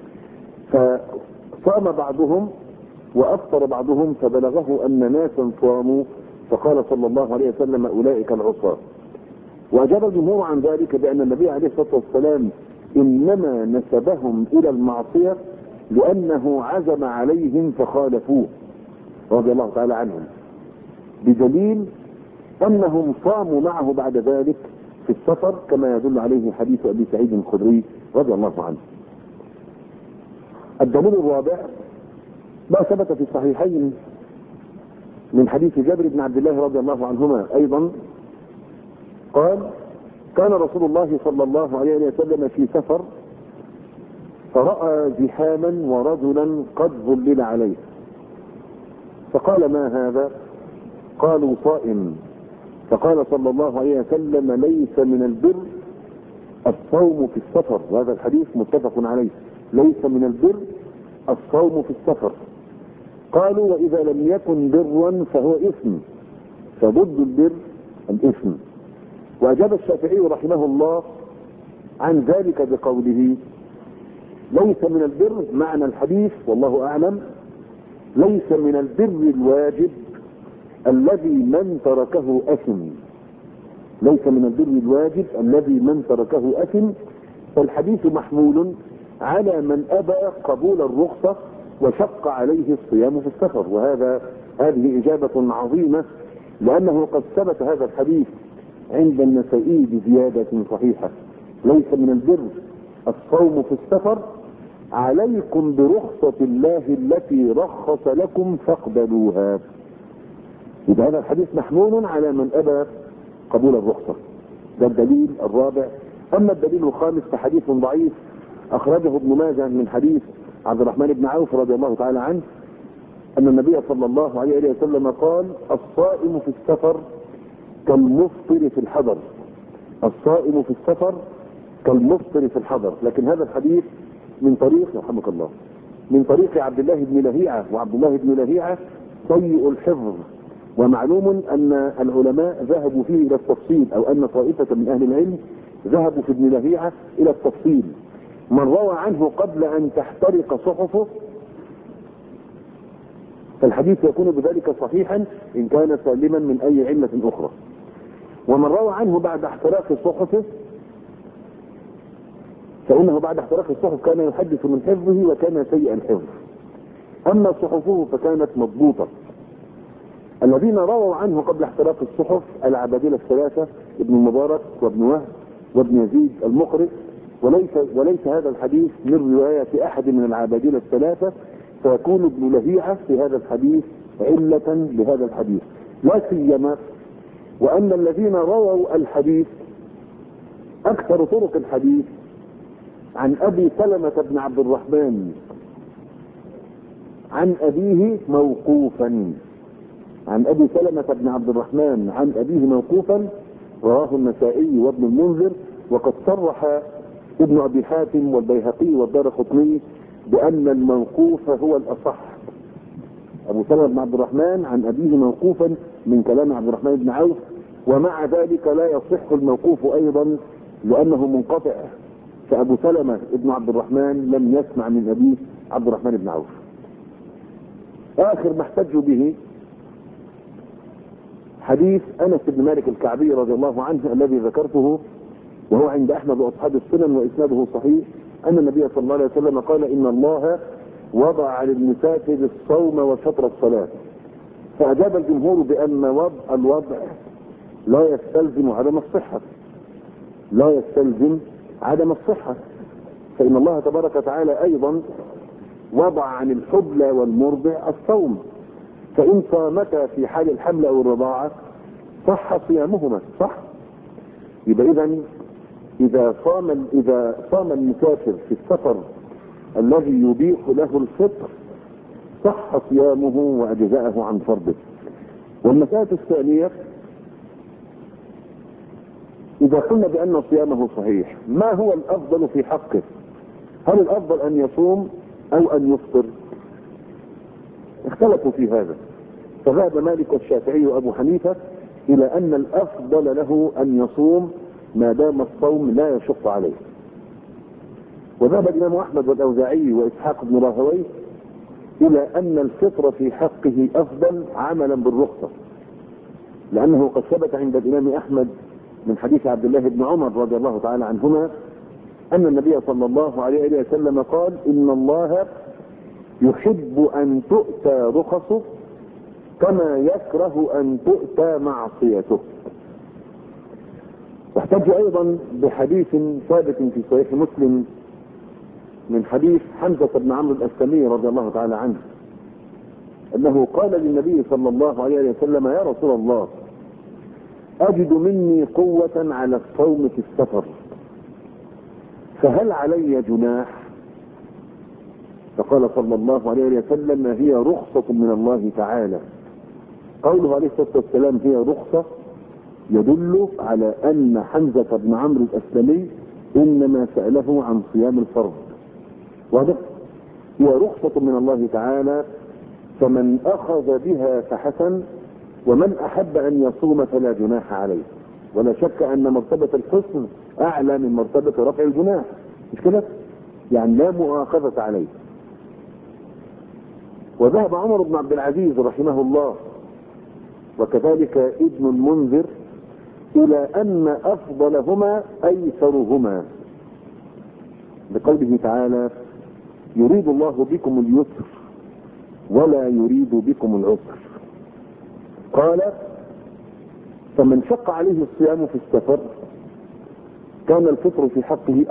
فصام بعضهم وافطر بعضهم، فبلغه ان ناسا صاموا، فقال صلى الله عليه وسلم اولئك العصاة. واجاب الجمهور عن ذلك بان النبي عليه الصلاه والسلام انما نسبهم الى المعصيه لانه عزم عليهم فخالفوه رضي الله تعالى عنهم، بدليل انهم صاموا معه بعد ذلك في السفر، كما يدل عليه حديث ابي سعيد الخدري رضي الله عنه. الدليل الرابع ما ثبت في الصحيحين من حديث جابر بن عبد الله رضي الله عنهما ايضا قال كان رسول الله صلى الله عليه وسلم في سفر فرأى زحاما ورجلا قد ظلل عليه، فقال ما هذا؟ قالوا صائم. فقال صلى الله عليه وسلم ليس من البر الصوم في السفر، وهذا الحديث متفق عليه، ليس من البر الصوم في السفر. قالوا واذا لم يكن برا فهو اثم، فضد البر الاثم. واجاب الشافعي رحمه الله عن ذلك بقوله ليس من البر، معنى الحديث والله اعلم ليس من البر الواجب الذي من تركه اثم، ليس من البر الواجب الذي من تركه اثم. فالحديث محمول على من ابى قبول الرخصة وشق عليه الصيام في السفر، وهذا هذه اجابة عظيمة، لانه قد ثبت هذا الحديث عند النسائي بزيادة صحيحة ليس من البر الصوم في السفر، عليكم برخصة الله التي رخص لكم فاقبلوها. إذا هذا الحديث محمول على من أبى قبول الرخصة، ده الدليل الرابع. أما الدليل الخامس فحديث ضعيف أخرجه ابن ماجه من حديث عبد الرحمن بن عوف رضي الله تعالى عنه أن النبي صلى الله عليه وسلم قال الصائم في السفر كالمفطر في الحضر، الصائم في السفر كالمفطر في الحضر. لكن هذا الحديث من طريق رحمك الله من طريق عبد الله بن لهيعة، وعبد الله بن لهيعة سيء الحفظ، ومعلوم أن العلماء ذهبوا فيه إلى التفصيل، أو أن طائفة من أهل العلم ذهبوا في ابن لهيعة إلى التفصيل. من روى عنه قبل أن تحترق صحفه فالحديث يكون بذلك صحيحا إن كان سالما من أي علة أخرى، ومن روى عنه بعد احتراق صحفه فإنه بعد احتراق الصحف كان يحدث من حفظه وكان سيء الحفظ، أما صحفه فكانت مضبوطة. الذين رووا عنه قبل احتراق الصحف العبادلة الثلاثة ابن المبارك وابن وهب وابن يزيد المقرئ، وليس وليس هذا الحديث من رواية أحد من العبادلة الثلاثة، فيكون ابن لهيعة في هذا الحديث علة لهذا الحديث، لا سيما وأن الذين رووا الحديث أكثر طرق الحديث عن أبي سلمة بن عبد الرحمن عن أبيه موقوفا، عن أبي سلمة بن عبد الرحمن عن أبيه موقوفا، رواه النسائي وابن المنذر، وقد صرح ابن أبي حاتم والبيهقي والدارقطني بأن الموقوف هو الأصح. أبو سلمة بن عبد الرحمن عن أبيه موقوفا من كلام عبد الرحمن بن عوف، ومع ذلك لا يصح الموقوف أيضا لأنه منقطع، فأبو سلمة بن عبد الرحمن لم يسمع من أبيه عبد الرحمن بن عوف. آخر ما احتجوا به حديث أنس بن مالك الكعبي رضي الله عنه الذي ذكرته، وهو عند أحمد وأصحاب السنن وإسناده صحيح، أن النبي صلى الله عليه وسلم قال: إن الله وضع للمسافر الصوم وشطر الصلاة. فأجاب الجمهور بأن وضع الوضع لا يستلزم عدم الصحة، لا يستلزم عدم الصحة، فإن الله تبارك وتعالى أيضا وضع عن الحبلى والمرضع الصوم، فإن صامتا في حال الحمل أو الرضاعة صح صيامهما، صح؟ يبقى إذن إذا صام إذا صام المسافر في السفر الذي يبيح له الفطر صح صيامه وأجزاءه عن فرضه. والمسألة الثانية، إذا قلنا بأن صيامه صحيح، ما هو الأفضل في حقه؟ هل الأفضل أن يصوم أو أن يفطر؟ اختلفوا في هذا، فذهب مالك والشافعي وأبو حنيفة إلى أن الأفضل له أن يصوم ما دام الصوم لا يشق عليه، وذهب الإمام أحمد والأوزاعي وإسحاق بن راهويه إلى أن الفطر في حقه أفضل عملا بالرخصة، لأنه قد ثبت عند الإمام أحمد من حديث عبد الله بن عمر رضي الله تعالى عنهما أن النبي صلى الله عليه وسلم قال: إن الله يحب أن تؤتى رخصه كما يكره أن تؤتى معصيته. واحتج أيضا بحديث ثابت في صحيح مسلم من حديث حمزة بن عمرو الأسلمي رضي الله تعالى عنه أنه قال للنبي صلى الله عليه وسلم: يا رسول الله، أجد مني قوة على الصوم في السفر، فهل علي جناح؟ فقال صلى الله عليه وسلم: هي رخصة من الله تعالى. قوله عليه الصلاة والسلام هي رخصة يدل على أن حمزة بن عمرو الأسلمي إنما سأله عن صيام الفرض، واضح؟ هي رخصة من الله تعالى، فمن أخذ بها فحسن، ومن أحب أن يصوم فلا جناح عليه. ولا شك أن مرتبة الحسن أعلى من مرتبة رفع الجناح، مش كده؟ يعني لا مؤاخذة عليه. وذهب عمر بن عبد العزيز رحمه الله وكذلك ابن المنذر إلى أن أفضلهما أيسرهما، بقوله تعالى: يريد الله بكم اليسر ولا يريد بكم العسر. قال: فمن شق عليه الصيام في السفر كان الفطر في حقه،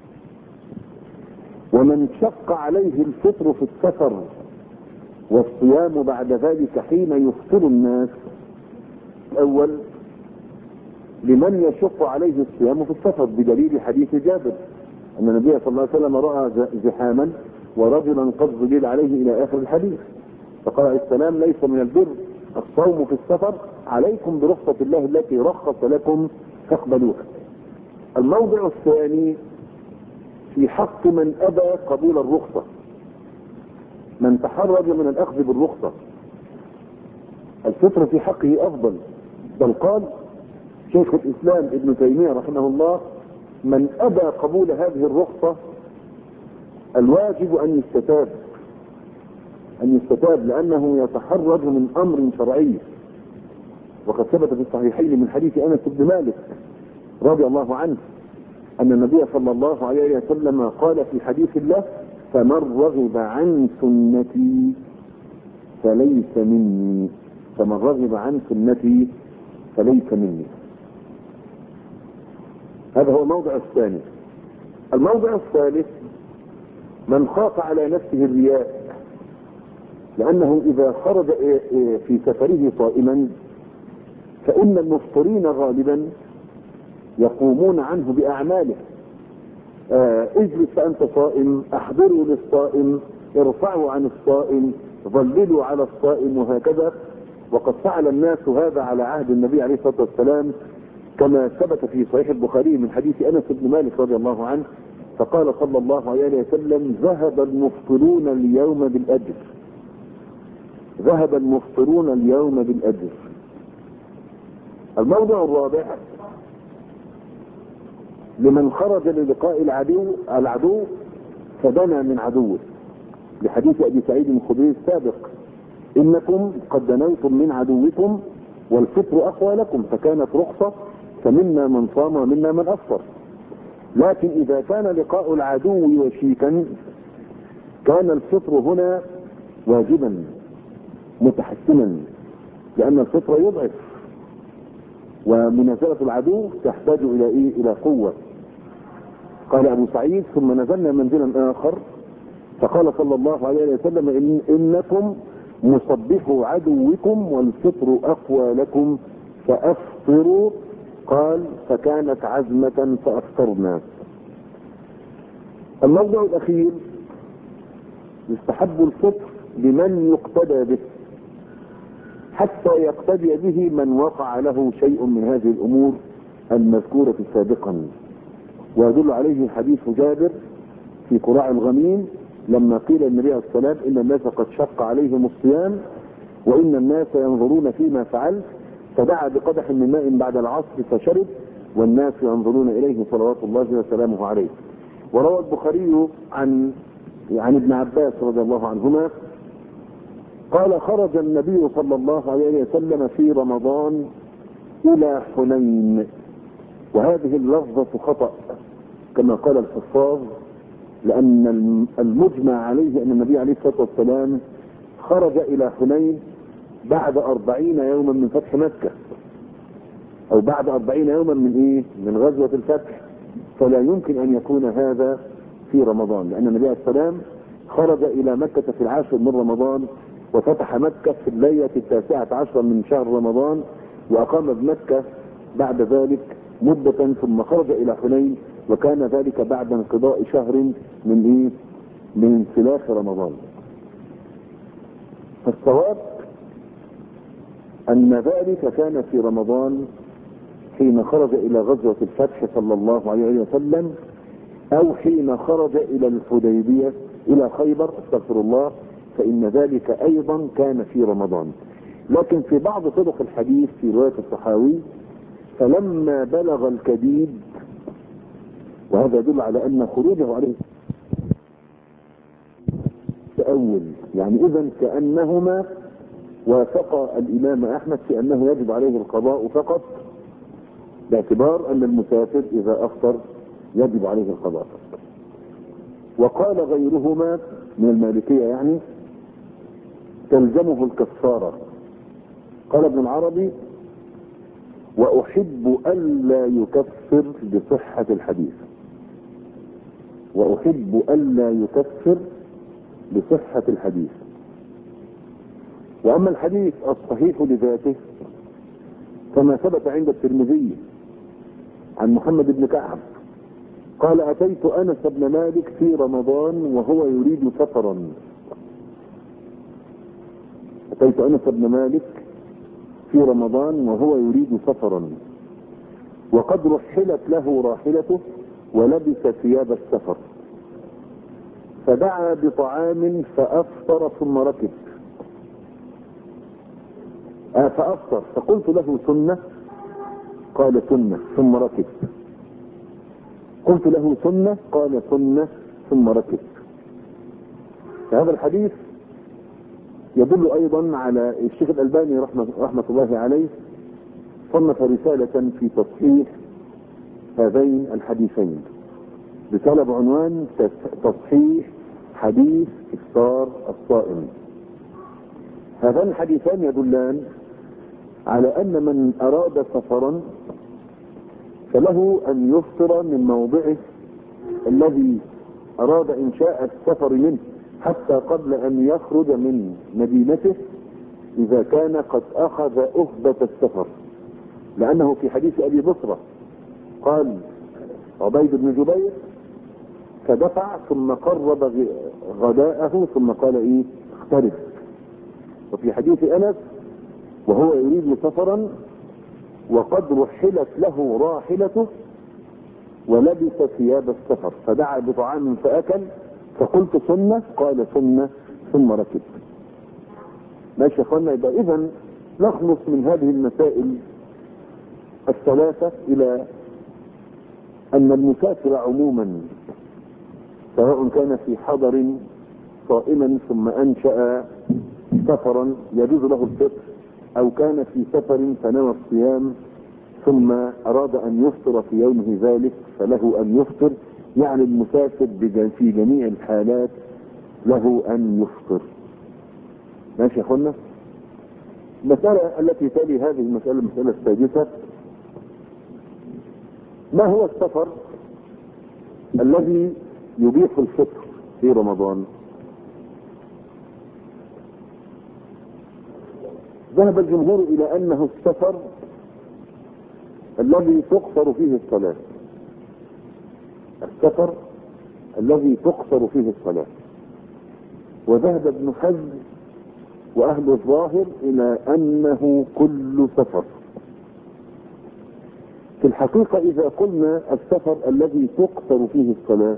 ومن شق عليه الفطر في السفر والصيام بعد ذلك حين يفطر الناس، الأول لمن يشق عليه الصيام في السفر، بدليل حديث جابر أن النبي صلى الله عليه وسلم رأى زحاما ورجلا قد ظلل عليه إلى آخر الحديث، فقال عليه السلام: ليس من البر الصوم في السفر، عليكم برخصة الله التي رخص لكم فاقبلوها. الموضع الثاني في حق من ابى قبول الرخصة، من تحرج من الاخذ بالرخصة، الفطر في حقه افضل. بل قال شيخ الاسلام ابن تيمية رحمه الله: من ابى قبول هذه الرخصة الواجب ان يستتاب، ان يستتاب لانه يتحرج من امر شرعي. وقد ثبت في الصحيحين من حديث انس بن مالك رضي الله عنه ان النبي صلى الله عليه وسلم قال في حديث له: فمن رغب عن سنتي فليس مني، فمن رغب عن سنتي فليس مني. هذا هو الموضع الثاني. الموضع الثالث: من خاف على نفسه الرياء، لانه اذا خرج في سفره صائما فان المفطرين غالبا يقومون عنه باعماله. آه اجلس فانت صائم، احضروا للصائم، ارفعوا عن الصائم، ظللوا على الصائم، وهكذا. وقد فعل الناس هذا على عهد النبي عليه الصلاة والسلام، كما ثبت في صحيح البخاري من حديث انس بن مالك رضي الله عنه، فقال صلى الله عليه وسلم: ذهب المفطرون اليوم بالاجر، ذهب المفطرون اليوم بالاجر. الموضع الرابع: لمن خرج للقاء العدو العدو فدنا من عدوه، لحديث ابي سعيد الخدري السابق: انكم قد دنوتم من عدوكم والفطر اقوى لكم، فكانت رخصة، فمنا من صام ومنا من افطر. لكن اذا كان لقاء العدو وشيكا كان الفطر هنا واجبا متحسنا، لان الفطر يضعف، ومنازلة العدو تحتاج الى ايه؟ الى قوة. قال ابو سعيد: ثم نزلنا منزلا اخر فقال صلى الله عليه وسلم: إن انكم مصبحوا عدوكم والفطر اقوى لكم فافطروا. قال: فكانت عزمة فافطرنا. الموضوع الاخير: يستحب الفطر لمن يقتدى به، حتى يقتدي به من وقع له شيء من هذه الامور المذكورة سابقا. ويدل عليه حديث جابر في قراع الغميم لما قيل النبي عليه السلام: ان الناس قد شق عليهم الصيام وان الناس ينظرون فيما فعلت، فدعا بقدح من ماء بعد العصر فشرب والناس ينظرون اليه صلوات الله وسلامه عليه. وروى البخاري عن عن ابن عباس رضي الله عنهما قال: خرج النبي صلى الله عليه وسلم في رمضان الى حنين. وهذه اللفظة خطأ كما قال الحفاظ، لان المجمع عليه ان النبي عليه الصلاة والسلام خرج الى حنين بعد أربعين يوما من فتح مكة، او بعد أربعين يوما من ايه؟ من غزوة الفتح. فلا يمكن ان يكون هذا في رمضان، لان النبي عليه السلام خرج الى مكة في العاشر من رمضان، وفتح مكة في الليلة التاسعة عشر من شهر رمضان، واقام بمكة بعد ذلك مدة، ثم خرج الى حنين، وكان ذلك بعد انقضاء شهر من ايه؟ من انسلاخ رمضان. فالصواب ان ذلك كان في رمضان حين خرج الى غزوة الفتح صلى الله عليه وسلم، او حين خرج الى الحديبية الى خيبر، استغفر الله، فان ذلك ايضا كان في رمضان. لكن في بعض طرق الحديث في رواية الصحاوي: فلما بلغ الكديد، وهذا يدل على ان خروجه عليه تأول، يعني اذا كأنهما وافق الامام احمد في انه يجب عليه القضاء فقط، باعتبار ان المسافر اذا افطر يجب عليه القضاء. وقال غيرهما من المالكية يعني تلزمه الكفارة. قال ابن العربي: واحب الا يكفر بصحة الحديث، واحب الا يكفر بصحة الحديث. واما الحديث الصحيح لذاته فما ثبت عند الترمذي عن محمد بن كعب قال: اتيت انس بن مالك في رمضان وهو يريد سفرا. اتيت انس بن مالك في رمضان وهو يريد سفرا، وقد رحلت له راحلته ولبس ثياب السفر. فدعا بطعام فأفطر ثم ركب. آه فأفطر فقلت له سنة؟ قال سنة ثم ركب. قلت له سنة؟ قال سنة ثم ركب. هذا الحديث يدل ايضا على الشيخ الألباني رحمة, رحمة الله عليه صنف رسالة في تصحيح هذين الحديثين، رسالة بعنوان تصحيح حديث إفطار الصائم. هذان الحديثان يدلان على أن من أراد سفرا فله أن يفطر من موضعه الذي أراد إنشاء السفر منه حتى قبل أن يخرج من مدينته إذا كان قد أخذ أهبة السفر، لأنه في حديث أبي بصرة قال عبيد بن جبير فدفع ثم قرب غداءه ثم قال إيه اقترب. وفي حديث أنس وهو يريد سفرا وقد رحلت له راحلته ولبس ثياب السفر فدعا بطعام فأكل فقلت سنة؟ قال سنة ثم ركب. ماشي يا اخوانا؟ يبقى اذا نخلص من هذه المسائل الثلاثة الى ان المسافر عموما سواء كان في حضر صائما ثم انشأ سفرا يجوز له الفطر، او كان في سفر فنوى الصيام ثم اراد ان يفطر في يومه ذلك فله ان يفطر. يعني المسافر في جميع الحالات له ان يفطر. ماشي يا اخوانا؟ المسألة التي تلي هذه المسألة المسألة السادسة، ما هو السفر الذي يبيح الفطر في رمضان؟ ذهب الجمهور الى انه السفر الذي تقصر فيه الصلاة. السفر الذي تقصر فيه الصلاة. وذهب ابن حزم واهل الظاهر الى انه كل سفر. في الحقيقة اذا قلنا السفر الذي تقصر فيه الصلاة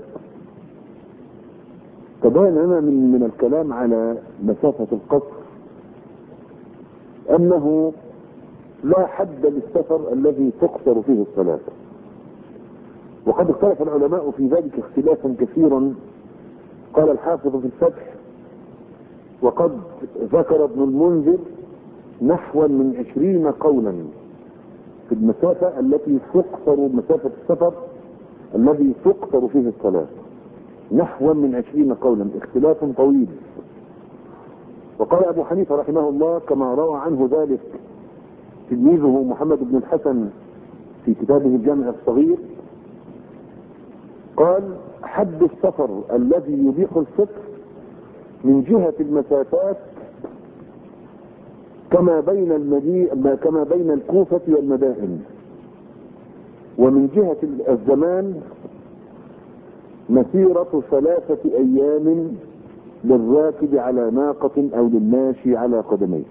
تبين لنا من, من الكلام على مسافة القصر انه لا حد للسفر الذي تقصر فيه الصلاة. وقد اختلف العلماء في ذلك اختلافا كثيرا. قال الحافظ في الفتح وقد ذكر ابن المنذر نحوا من عشرين قولا في المسافة التي تقصر، مسافة السفر الذي تقصر فيه الصلاة، نحوا من عشرين قولا، اختلاف طويل. وقال ابو حنيفة رحمه الله كما روى عنه ذلك تلميذه محمد بن الحسن في كتابه الجامع الصغير، قال حد السفر الذي يبيح الفطر من جهة المسافات كما بين المدينة كما بين الكوفة والمدائن، ومن جهة الزمان مسيرة ثلاثة ايام للراكب على ناقة او للماشي على قدميه.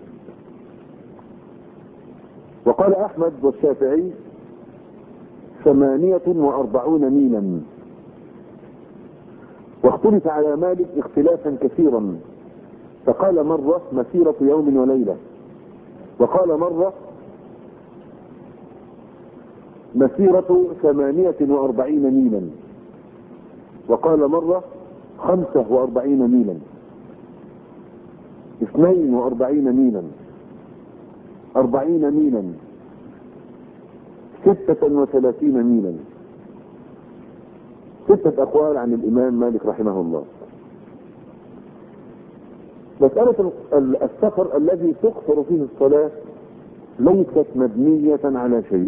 وقال احمد والشافعي ثمانية واربعون ميلا. واختلف على مالك اختلافا كثيرا، فقال مرة مسيرة يوم وليلة، وقال مرة مسيرة ثمانية واربعين ميلا، وقال مرة خمسة واربعين ميلا، اثنين واربعين ميلا، اربعين ميلا، ستة وثلاثين ميلا. ستة اقوال عن الامام مالك رحمه الله. مسألة السفر الذي تقصر فيه الصلاة ليست مبنية على شيء.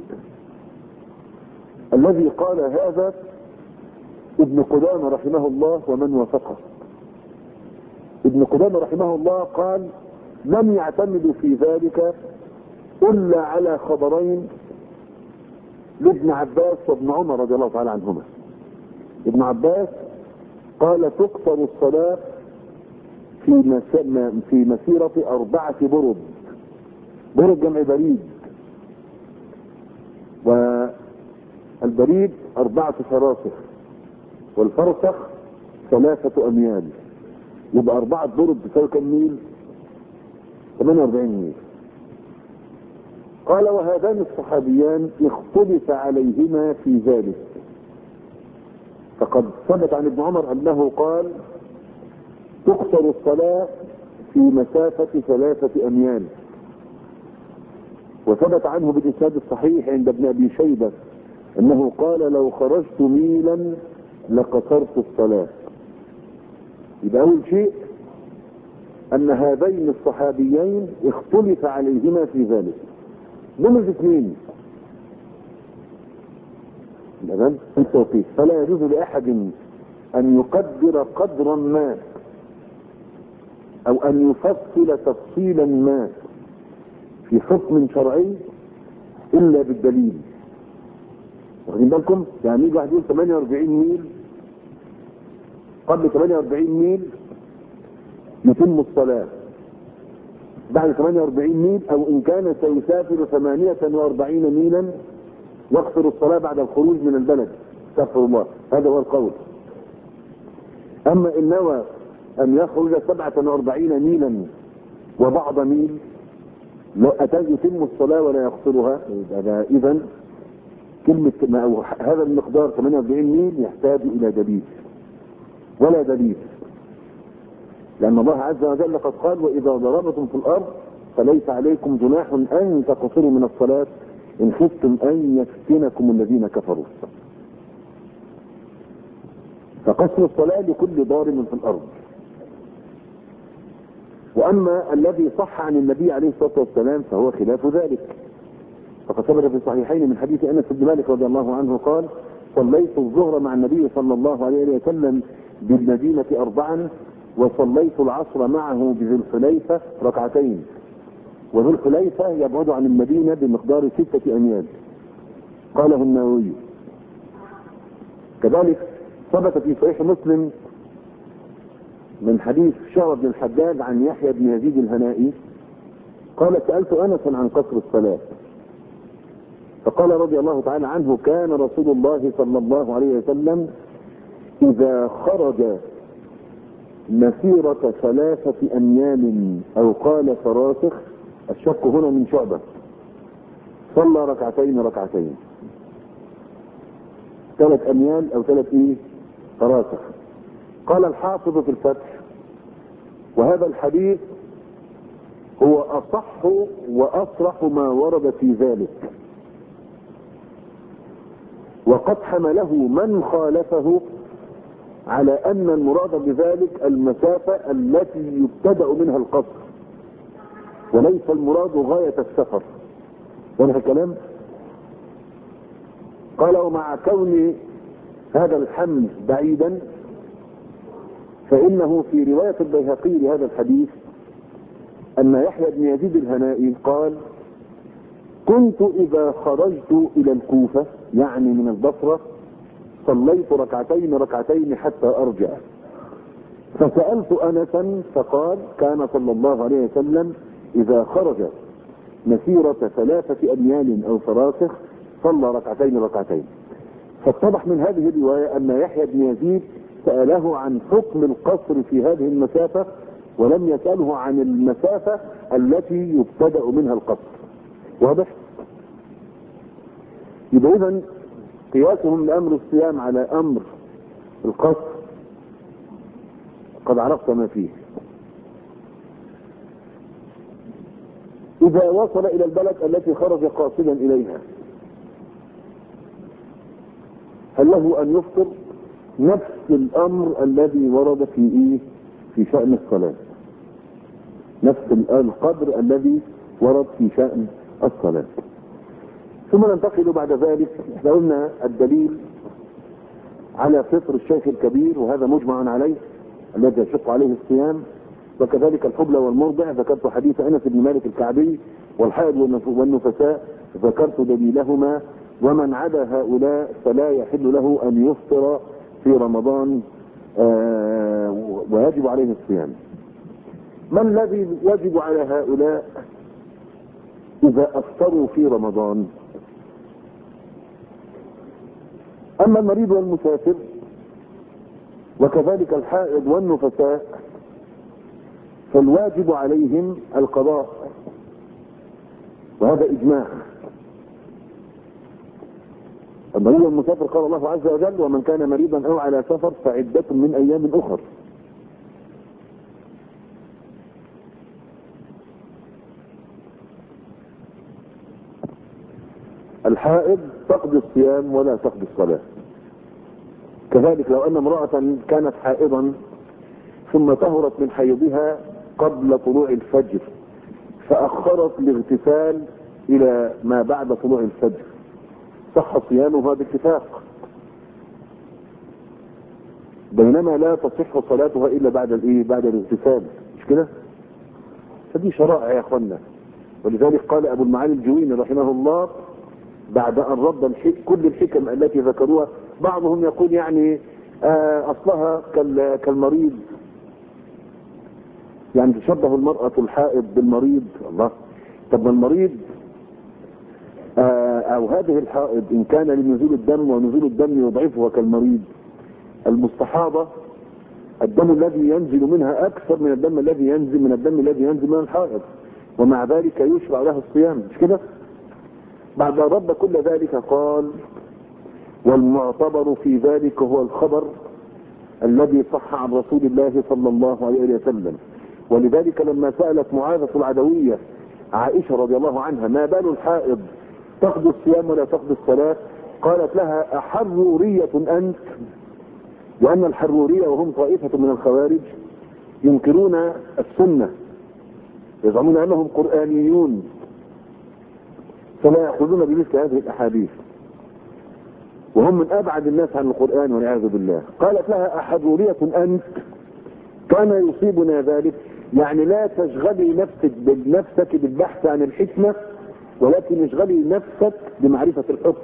الذي قال هذا ابن قدامة رحمه الله ومن وافقه. ابن قدامة رحمه الله قال لم يعتمدوا في ذلك الا على خبرين لابن عباس وابن عمر رضي الله تعالى عنهما. ابن عباس قال تقصر الصلاة في في مسيرة أربعة برد. برد جمع بريد، والبريد أربعة فراسخ، والفرسخ ثلاثة أميال، يبقى أربعة ضرب تساوي كم ميل؟ ثمانية وأربعين ميل. قال وهذان الصحابيان اختلف عليهما في ذلك، فقد ثبت عن ابن عمر أنه قال تقصر الصلاة في مسافة ثلاثة أميال، وثبت عنه بالإسناد الصحيح عند ابن أبي شيبة أنه قال لو خرجت ميلا لقصرت الصلاة. يبقى أول شيء أن هذين الصحابيين اختلف عليهما في ذلك. نمرة اثنين الأذان التوقيت، فلا يجوز لأحد أن يقدر قدرا ما أو أن يفصل تفصيلا ما في حكم شرعي إلا بالدليل. واخدين بالكم؟ يعني يجي واحد يقول ثمانية وأربعين ميل، قبل ثمانية وأربعين ميل يتم الصلاة، بعد ثمانية وأربعين ميل أو إن كان سيسافر ثمانية وأربعين ميلا يقصر الصلاة بعد الخروج من البلد. استغفر الله، هذا هو القول. أما إن نوى أن يخرج سبعة وأربعين ميلا وبعض ميل لا أتى يتم الصلاة ولا يقصرها، إذا كلمة أو هذا المقدار ثمانية وأربعين ميل يحتاج إلى دليل، ولا دليل، لأن الله عز وجل قد قال وإذا ضربتم في الأرض فليس عليكم جناح أن تقصروا من الصلاة إن خفتم أن يفتنكم الذين كفروا. فقصر الصلاة لكل ضارب في الأرض. وأما الذي صح عن النبي عليه الصلاة والسلام فهو خلاف ذلك، فقد ثبت في الصحيحين من حديث أنس بن مالك رضي الله عنه قال صليت الظهر مع النبي صلى الله عليه وسلم بالمدينة أربعا، وصليت العصر معه بذي الحليفة ركعتين، وذو الحليفة يبعد عن المدينة بمقدار ستة أميال، قاله النووي. كذلك ثبت في صحيح مسلم من حديث شعر بن الحجاج عن يحيى بن يزيد الهنائي قال سألت أنسا عن قصر الصلاة فقال رضي الله تعالى عنه كان رسول الله صلى الله عليه وسلم إذا خرج مسيرة ثلاثة أميال أو قال فراسخ، الشك هنا من شعبة، صلى ركعتين ركعتين، ثلاث أميال أو ثلاث إيه فراسخ. قال الحافظ في الفتح وهذا الحديث هو أصح وأصرح ما ورد في ذلك، وقد حمله من خالفه على أن المراد بذلك المسافة التي يبتدأ منها القصر وليس المراد غاية السفر. واضح الكلام؟ قال ومع كون هذا الحمل بعيدا فإنه في رواية البيهقي لهذا الحديث أن يحيى بن يزيد الهنائي قال كنت إذا خرجت إلى الكوفة يعني من البصرة صليت ركعتين ركعتين حتى أرجع، فسألت أنسا فقال كان صلى الله عليه وسلم إذا خرج مسيرة ثلاثة أميال أو فراسخ صلى ركعتين ركعتين. فاتضح من هذه الرواية أن يحيى بن يزيد سأله عن حكم القصر في هذه المسافة ولم يسأله عن المسافة التي يبتدأ منها القصر. واضح؟ يبقى إذن قياسهم لأمر الصيام على أمر القصر قد عرفت ما فيه. إذا وصل إلى البلد التي خرج قاصدا إليها هل له أن يفطر؟ نفس الأمر الذي ورد في إيه؟ في شأن الصلاة، نفس القدر الذي ورد في شأن الصلاة. ثم ننتقل بعد ذلك، احنا قلنا الدليل على فطر الشيخ الكبير وهذا مجمع عليه الذي يشق عليه الصيام، وكذلك الحبلى والمرضع ذكرت حديث انس بن مالك الكعبي، والحائض والنفساء ذكرت دليلهما، ومن عدا هؤلاء فلا يحل له ان يفطر في رمضان آه ويجب عليه الصيام. ما الذي يجب على هؤلاء اذا افطروا في رمضان؟ اما المريض والمسافر وكذلك الحائض والنفساء فالواجب عليهم القضاء، وهذا إجماع. المريض والمسافر قال الله عز وجل: ومن كان مريضا أو على سفر فعدة من أيام أخر. الحائض تقضي الصيام ولا تقضي الصلاة. كذلك لو أن امرأة كانت حائضا ثم طهرت من حيضها قبل طلوع الفجر فأخرت الاغتسال إلى ما بعد طلوع الفجر صح صيامها باتفاق، بينما لا تصح صلاتها إلا بعد الإيه؟ بعد الاغتسال، مش كده؟ فدي شرائع يا أخوانا. ولذلك قال أبو المعالي الجويني رحمه الله بعد أن رد الحك كل الحكم التي ذكروها، بعضهم يقول يعني آه أصلها كالمريض، يعني تشبه المرأة الحائض بالمريض. الله، طب ما المريض آه أو هذه الحائض إن كان لنزول الدم ونزول الدم يضعفها كالمريض، المستحاضة الدم الذي ينزل منها أكثر من الدم الذي ينزل من الدم الذي ينزل من الحائض، ومع ذلك يشرع لها الصيام، مش كده؟ بعد رد كل ذلك قال: والمعتبر في ذلك هو الخبر الذي صح عن رسول الله صلى الله عليه وسلم. ولذلك لما سألت معاذة العدوية عائشة رضي الله عنها: ما بال الحائض تقضي الصيام ولا تقضي الصلاة؟ قالت لها: أحرورية أنت؟ وأن الحرورية وهم طائفة من الخوارج ينكرون السنة، يزعمون أنهم قرآنيون فلا يأخذون بمثل هذه الأحاديث، وهم من أبعد الناس عن القرآن والعياذ بالله. قالت لها: أحرورية أنت؟ كان يصيبنا ذلك، يعني لا تشغلي نفسك بنفسك بالبحث عن الحكمة، ولكن اشغلي نفسك بمعرفة الحكم.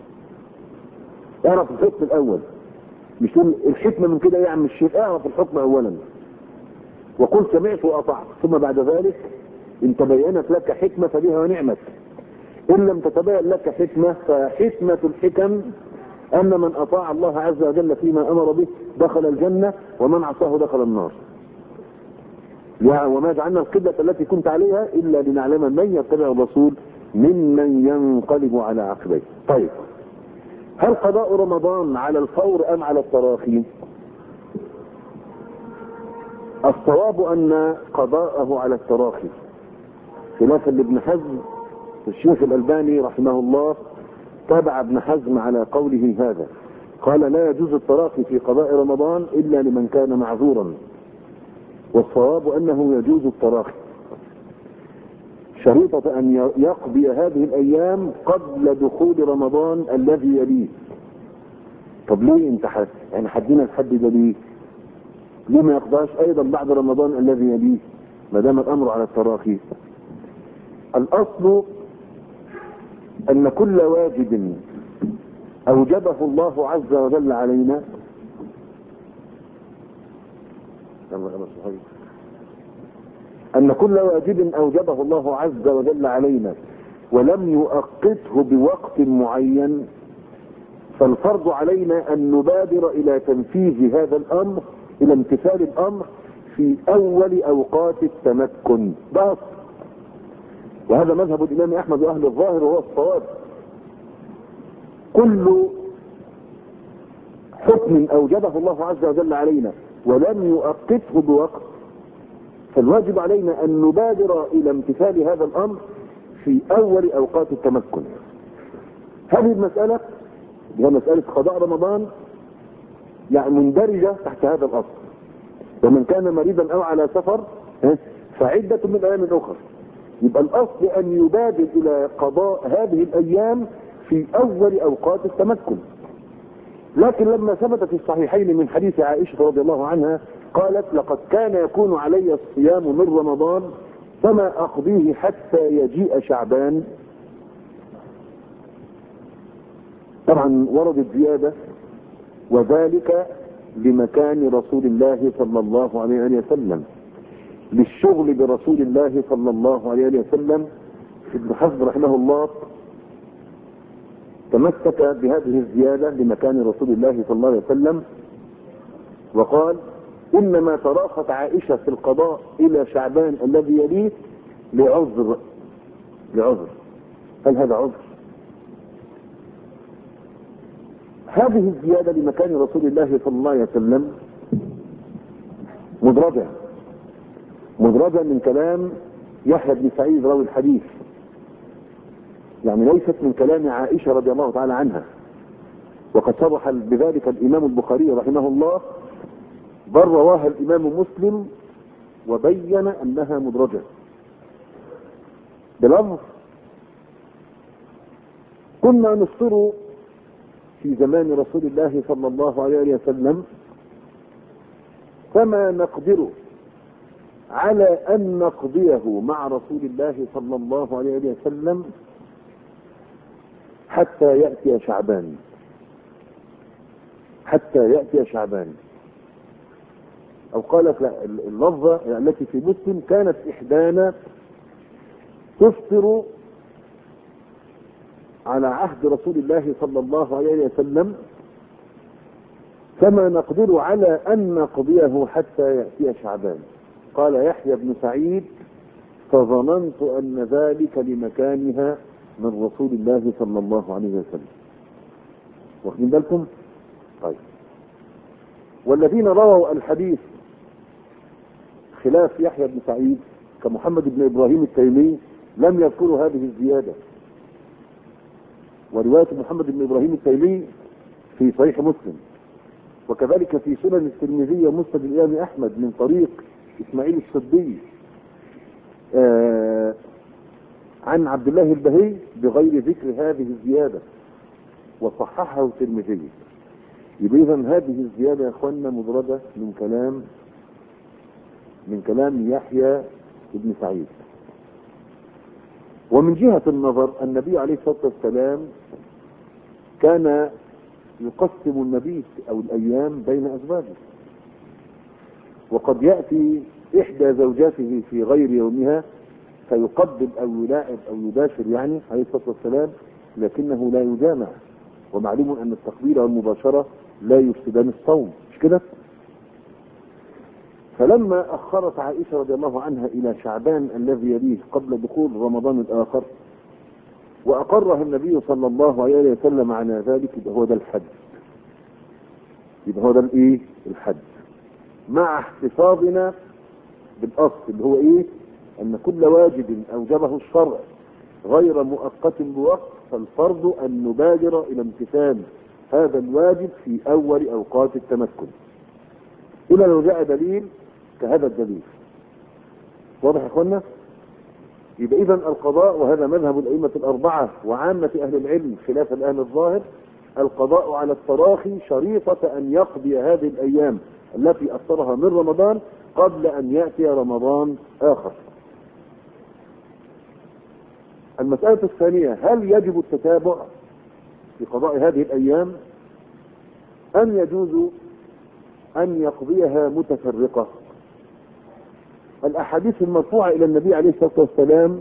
اعرف الحكم الأول، مش تقول الحكمة من كده يا عم الشيخ، اعرف الحكم أولا وقل سمعت وأطعت، ثم بعد ذلك إن تبينت لك حكمة فبها ونعمت، إن لم تتبين لك حكمة فحكمة الحكم أن من أطاع الله عز وجل فيما أمر به دخل الجنة، ومن عصاه دخل النار. وما جعلنا القبلة التي كنت عليها إلا لنعلم من يتبع الرسول ممن ينقلب على عقبيه. طيب، هل قضاء رمضان على الفور أم على التراخي؟ الصواب أن قضاءه على التراخي، خلافا لابن حزم. الشيخ الألباني رحمه الله تابع ابن حزم على قوله هذا، قال: لا يجوز التراخي في قضاء رمضان إلا لمن كان معذورا، والصواب أنه يجوز التراخي شريطة أن يقضي هذه الأيام قبل دخول رمضان الذي يليه. طب ليه انت حد يعني حدينا الحد ده ليه؟ ليه ما يقضاش أيضا بعد رمضان الذي يليه ما دام الأمر على التراخي؟ الأصل أن كل واجب أوجبه الله عز وجل علينا أن كل واجب أوجبه الله عز وجل علينا ولم يؤقته بوقت معين، فالفرض علينا أن نبادر إلى تنفيذ هذا الأمر، إلى امتثال الأمر في أول أوقات التمكن. بس وهذا مذهب الإمام أحمد وأهل الظاهر وهو الصواب. كل حكم أوجبه الله عز وجل علينا ولم يؤقته بوقت، فالواجب علينا أن نبادر إلى امتثال هذا الأمر في أول أوقات التمكن. هذه المسألة هي مسألة قضاء رمضان، يعني مندرجة تحت هذا الأصل. ومن كان مريضا أو على سفر فعدة من أيام أخرى. يبقى الأصل أن يبادر إلى قضاء هذه الأيام في أول أوقات التمكن. لكن لما ثبت في الصحيحين من حديث عائشة رضي الله عنها قالت: لقد كان يكون علي الصيام من رمضان فما أقضيه حتى يجيء شعبان. طبعا وردت زيادة، وذلك لمكان رسول الله صلى الله عليه وسلم، للشغل برسول الله صلى الله عليه وسلم. ابن حزم رحمه الله تمسك بهذه الزيادة لمكان رسول الله صلى الله عليه وسلم وقال انما تراخت عائشة في القضاء الى شعبان الذي يليه لعذر لعذر هل هذا عذر؟ هذه الزيادة لمكان رسول الله صلى الله عليه وسلم مدرجة مدرجة من كلام يحيى بن سعيد راوي الحديث، يعني ليست من كلام عائشة رضي الله تعالى عنها. وقد صرح بذلك الامام البخاري رحمه الله، بل رواها الامام مسلم وبين انها مدرجة بلفظ: كنا نفطر في زمان رسول الله صلى الله عليه وسلم فما نقدر على ان نقضيه مع رسول الله صلى الله عليه وسلم حتى يأتي شعبان حتى يأتي شعبان او قالت اللفظة التي في مسلم: كانت احدانا تفطر على عهد رسول الله صلى الله عليه وسلم فما نقدر على ان نقضيه حتى يأتي شعبان. قال يحيى بن سعيد: فظننت ان ذلك لمكانها من رسول الله صلى الله عليه وسلم. واخدين بالكم؟ طيب، والذين رووا الحديث خلاف يحيى بن سعيد كمحمد بن ابراهيم التيمي لم يذكروا هذه الزيادة. ورواية محمد بن ابراهيم التيمي في صحيح مسلم، وكذلك في سنن الترمذي ومسند الامام احمد من طريق اسماعيل السدي آه عن عبد الله البهي بغير ذكر هذه الزيادة، وصححه الترمذي. يبقى اذا هذه الزيادة يا اخواننا مدرجة من كلام من كلام يحيى بن سعيد. ومن جهة النظر النبي عليه الصلاة والسلام كان يقسم المبيت او الايام بين ازواجه، وقد يأتي احدى زوجاته في غير يومها فيقبل او يلاعب او يباشر يعني عليه الصلاة والسلام، لكنه لا يجامع، ومعلوم ان التقبيل والمباشرة لا يفسدان الصوم، مش كده؟ فلما اخرت عائشة رضي الله عنها الى شعبان الذي يليه قبل دخول رمضان الاخر واقرها النبي صلى الله عليه وسلم على ذلك، يبقى هو ده الحد يبقى هو ده الايه الحد مع احتفاظنا بالاصل اللي هو ايه؟ ان كل واجب اوجبه الشرع غير مؤقت بوقت، فالفرض ان نبادر الى امتثال هذا الواجب في اول اوقات التمكن الا لو جاء دليل كهذا الدليل. واضح يا اخوانا؟ يبقى اذا القضاء، وهذا مذهب الائمه الاربعه وعامه اهل العلم خلاف الاهل الظاهر، القضاء على التراخي شريطه ان يقضي هذه الايام التي افطرها من رمضان قبل ان ياتي رمضان اخر. المساله الثانيه: هل يجب التتابع في قضاء هذه الايام ام يجوز ان يقضيها متفرقه؟ الاحاديث المرفوعه الى النبي عليه الصلاه والسلام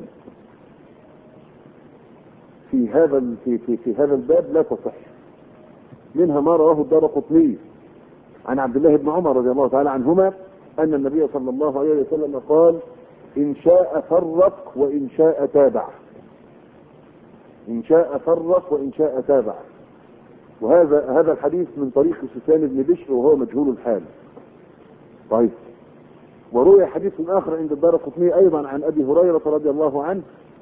في هذا في في, في هذا الباب لا تصح. منها ما رواه الدارقطني عن عبد الله بن عمر رضي الله تعالى عنهما ان النبي صلى الله عليه وسلم قال: ان شاء فرق وان شاء تابع. ان شاء فرق وان شاء تابع. وهذا هذا الحديث من طريق سفيان بن بشر وهو مجهول الحال. طيب، وروي حديث اخر عند الدارقطني ايضا عن ابي هريره رضي الله عنه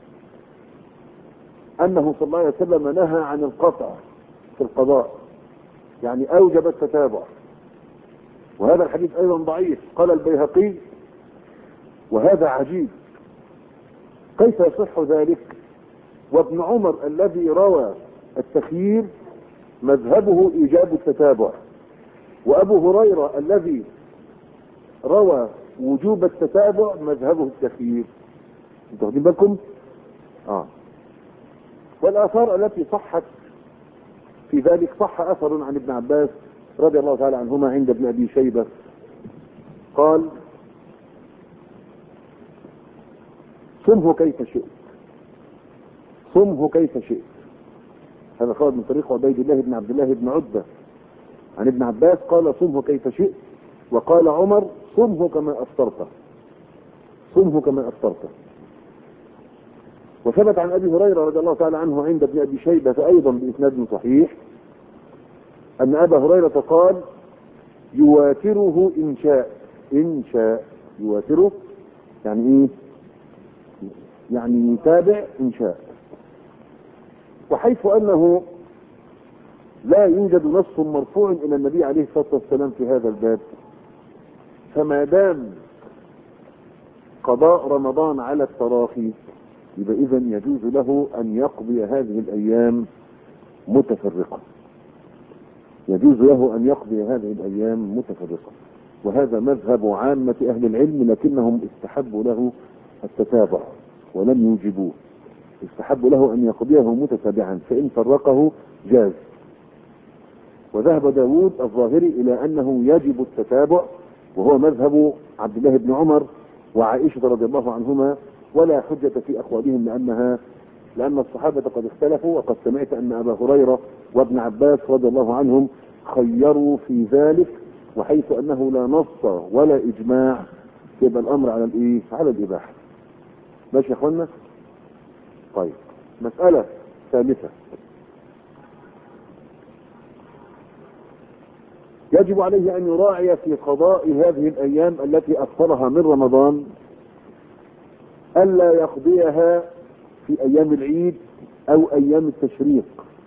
انه صلى الله عليه وسلم نهى عن القطع في القضاء، يعني اوجب التتابع. وهذا الحديث ايضا ضعيف. قال البيهقي: وهذا عجيب، كيف يصح ذلك وابن عمر الذي روى التخيير مذهبه ايجاب التتابع، وابو هريرة الذي روى وجوب التتابع مذهبه التخيير. انتوا واخدين بالكم؟ اه والاثار التي صحت في ذلك: صح اثر عن ابن عباس رضي الله تعالى عنهما عند ابن ابي شيبة قال: صمه كيف شئت صمه كيف شئت. هذا خالد من طريق عبيد الله بن عبد الله بن عتبة عن ابن عباس قال: صمه كيف شئت وقال عمر صمه كما أفطرته، صمه كما أفطرته. وثبت عن أبي هريرة رضي الله تعالى عنه عند ابن أبي شيبة أيضا بإسناد صحيح أن أبا هريرة قال يواتره إن شاء، إن شاء يواتره يعني إيه؟ يعني يتابع إن شاء. وحيث أنه لا يوجد نص مرفوع إلى النبي عليه الصلاة والسلام في هذا الباب، فما دام قضاء رمضان على التراخي يبقى إذن يجوز له أن يقضي هذه الأيام متفرقة، يجوز له أن يقضي هذه الأيام متفرقة. وهذا مذهب عامة أهل العلم، لكنهم استحبوا له التتابع ولم يوجبوه، استحبوا له أن يقضيه متتابعا، فإن فرقه جاز. وذهب داود الظاهري إلى أنه يجب التتابع، وهو مذهب عبد الله بن عمر وعائشة رضي الله عنهما، ولا حجة في أقوالهم لأنها لأن الصحابة قد اختلفوا. وقد سمعت أن أبا هريرة وابن عباس رضي الله عنهم خيروا في ذلك، وحيث أنه لا نص ولا إجماع يبقى الأمر على الإيه؟ على الإباحة. ماشي يا أخوانا؟ طيب، مسألة ثالثة، يجب عليه أن يراعي في قضاء هذه الأيام التي أفطرها من رمضان ألا يقضيها في أيام العيد أو أيام التشريق،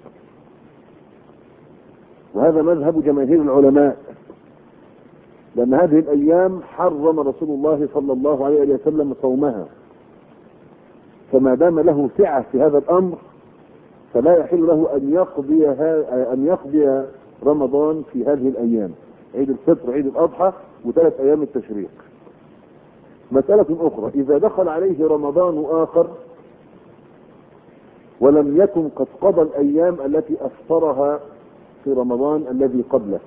وهذا مذهب جماهير العلماء، لأن هذه الأيام حرم رسول الله صلى الله عليه وسلم صومها، فما دام له سعة في هذا الأمر فلا يحل له أن يقضي أن يقضي رمضان في هذه الأيام، عيد الفطر عيد الأضحى وثلاث أيام التشريق. مسألة أخرى، إذا دخل عليه رمضان آخر ولم يكن قد قضى الأيام التي أفطرها في رمضان الذي قبله،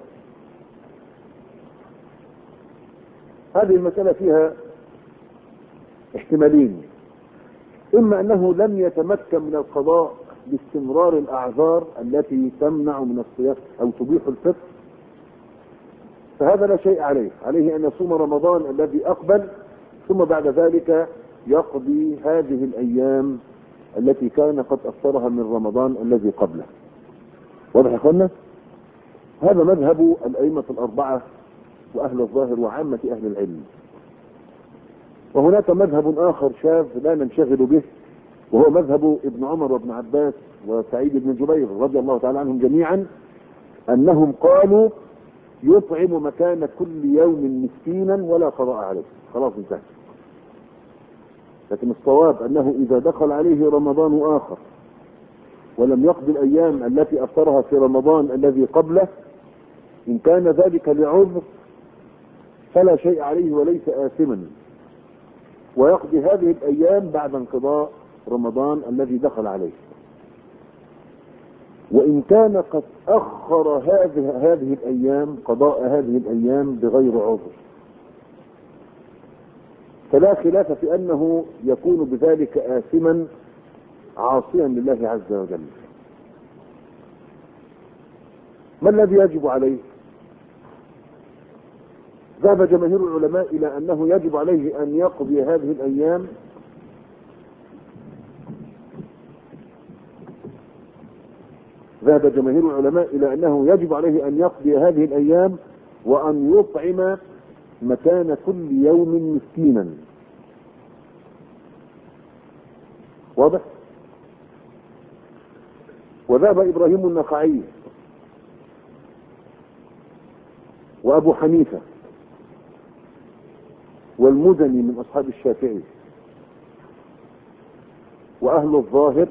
هذه المسألة فيها احتمالين، إما أنه لم يتمكن من القضاء باستمرار الأعذار التي تمنع من الصيام أو تبيح الفطر، فهذا لا شيء عليه، عليه أن يصوم رمضان الذي أقبل ثم بعد ذلك يقضي هذه الأيام التي كان قد أفطرها من رمضان الذي قبله. واضح يا اخوانا؟ هذا مذهب الأئمة الأربعة وأهل الظاهر وعامة أهل العلم. وهناك مذهب آخر شاذ لا ننشغل به، وهو مذهب ابن عمر وابن عباس وسعيد بن جبير رضي الله تعالى عنهم جميعا، أنهم قالوا يطعم مكان كل يوم مسكينا ولا قضاء عليه، خلاص انتهى. لكن الصواب أنه إذا دخل عليه رمضان آخر ولم يقضي الأيام التي أفطرها في رمضان الذي قبله، إن كان ذلك لعذر فلا شيء عليه وليس آثما، ويقضي هذه الأيام بعد انقضاء رمضان الذي دخل عليه. وإن كان قد أخر هذه هذه الأيام قضاء هذه الأيام بغير عذر فلا خلاف في أنه يكون بذلك آثما عاصيا لله عز وجل. ما الذي يجب عليه؟ ذهب جماهير العلماء إلى أنه يجب عليه أن يقضي هذه الأيام ذهب جماهير العلماء إلى أنه يجب عليه أن يقضي هذه الأيام وأن يطعم مكان كل يوم مسكينا. واضح؟ وذهب إبراهيم النخعي وأبو حنيفة والمزني من أصحاب الشافعي وأهل الظاهر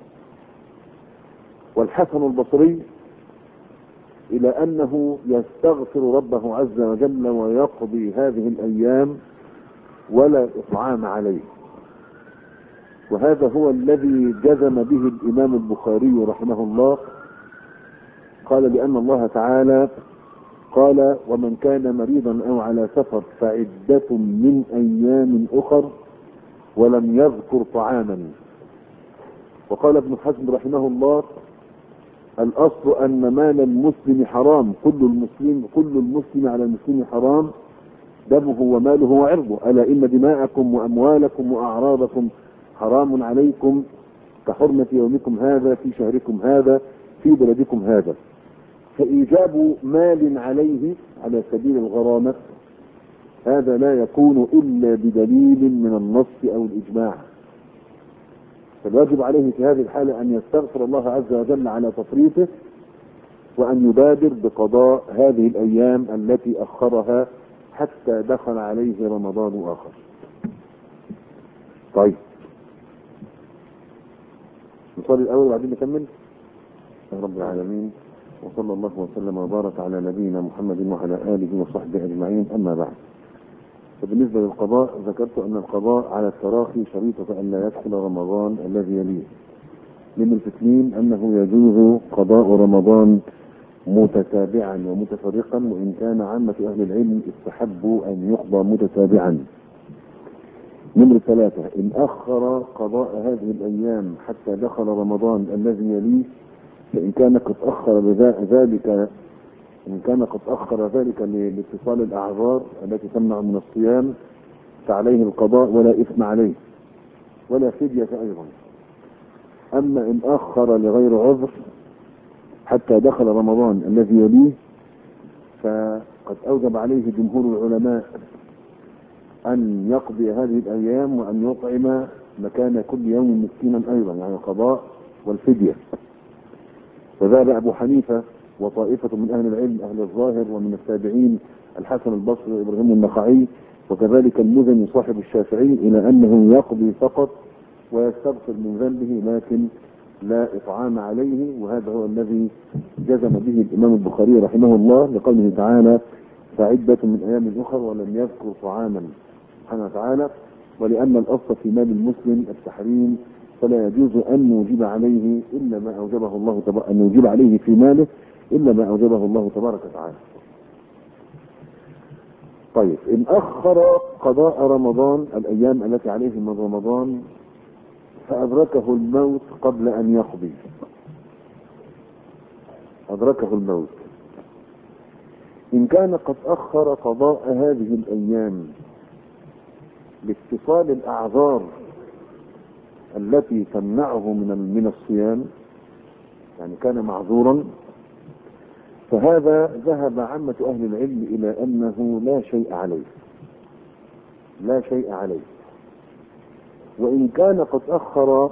والحسن البصري إلى أنه يستغفر ربه عز وجل ويقضي هذه الأيام ولا إطعام عليه. وهذا هو الذي جزم به الإمام البخاري رحمه الله، قال لأن الله تعالى قال ومن كان مريضا أو على سفر فعدة من أيام أخر ولم يذكر طعاما. وقال ابن حزم رحمه الله الأصل أن مال المسلم حرام، كل المسلم كل المسلم على المسلم حرام دمه وماله وعرضه، ألا إن دماءكم وأموالكم وأعراضكم حرام عليكم كحرمة يومكم هذا في شهركم هذا في بلدكم هذا. فإيجاب مال عليه على سبيل الغرامة هذا لا يكون إلا بدليل من النص أو الإجماع، فالواجب عليه في هذه الحالة أن يستغفر الله عز وجل على تفريطه، وأن يبادر بقضاء هذه الأيام التي أخرها حتى دخل عليه رمضان آخر. طيب نصلي الأول وبعدين نكمل. رب العالمين، وصلى الله وسلم وبارك على نبينا محمد وعلى آله وصحبه أجمعين، أما بعد. فبالنسبة للقضاء ذكرت أن القضاء على التراخي شريطة أن لا يدخل رمضان الذي يليه. من الاثنين أنه يجوز قضاء رمضان متتابعا ومتفرقا، وإن كان عامة أهل العلم استحبوا أن يقضى متتابعا. نمرة ثلاثة، إن أخر قضاء هذه الأيام حتى دخل رمضان الذي يليه، فإن كان قد أخر ذلك إن كان قد أخر ذلك لاتصال الأعذار التي تمنع من الصيام فعليه القضاء ولا إثم عليه ولا فدية أيضا. أما إن أخر لغير عذر حتى دخل رمضان الذي يليه، فقد أوجب عليه جمهور العلماء أن يقضي هذه الأيام وأن يطعم مكان كل يوم مسكينا أيضا، يعني القضاء والفدية. وذهب أبو حنيفة وطائفة من أهل العلم أهل الظاهر ومن التابعين الحسن البصري وإبراهيم النخعي وكذلك المزني صاحب الشافعي إلى أنه يقضي فقط ويستغفر من ذنبه لكن لا إطعام عليه، وهذا هو الذي جزم به الإمام البخاري رحمه الله لقوله تعالى فعدة من أيام أخر ولم يذكر طعاما سبحانه وتعالى. ولأن الأصل في مال المسلم التحريم فلا يجوز أن نوجب عليه إلا ما أوجبه الله تبارك أن نوجب عليه في ماله إلا ما أوجبه الله تبارك وتعالى. طيب إن أخر قضاء رمضان الأيام التي عليه من رمضان فأدركه الموت قبل أن يقضي، أدركه الموت، إن كان قد أخر قضاء هذه الأيام لاتصال الأعذار التي تمنعه من من الصيام، يعني كان معذورا، فهذا ذهب عامة أهل العلم إلى أنه لا شيء عليه لا شيء عليه وإن كان قد أخر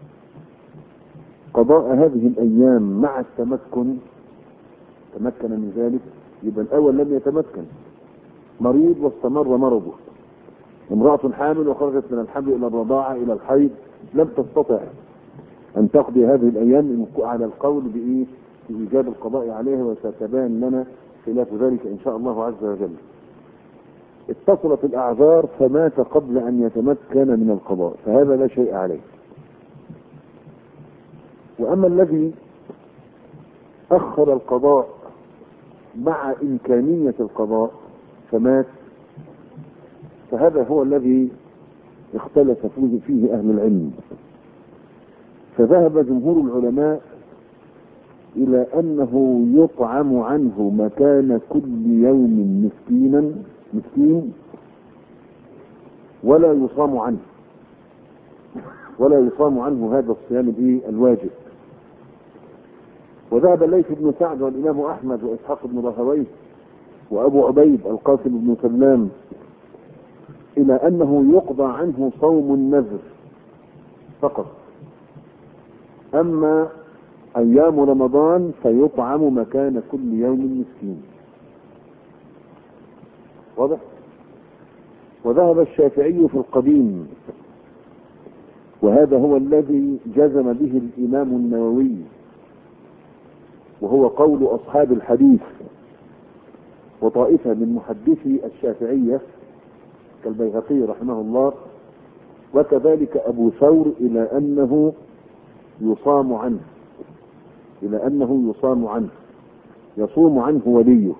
قضاء هذه الأيام مع التمكن، تمكن من ذلك، يبقى الأول لم يتمكن، مريض واستمر مرضه، امرأة حامل وخرجت من الحمل إلى الرضاعة إلى الحيض لم تستطع أن تقضي هذه الأيام على القول بإيه؟ بإيجاب القضاء عليها، وستبان لنا خلاف ذلك إن شاء الله عز وجل. اتصلت الأعذار فمات قبل أن يتمكن من القضاء، فهذا لا شيء عليه. وأما الذي أخر القضاء مع إمكانية القضاء فمات، فهذا هو الذي اختلف فيه أهل العلم. فذهب جمهور العلماء إلى أنه يطعم عنه مكان كل يوم مسكينا مسكين ولا يصام عنه ولا يصام عنه هذا الصيام الواجب. وذهب الليث بن سعد والإمام أحمد وإسحاق بن راهويه وأبو عبيد القاسم بن سلام إلى أنه يقضى عنه صوم النذر فقط، أما أيام رمضان فيطعم مكان كل يوم مسكين. واضح؟ وذهب الشافعي في القديم، وهذا هو الذي جزم به الإمام النووي، وهو قول أصحاب الحديث وطائفة من محدثي الشافعية كالبيهقي رحمه الله، وكذلك أبو ثور، إلى أنه يصام عنه إلى أنه يصام عنه يصوم عنه وليه،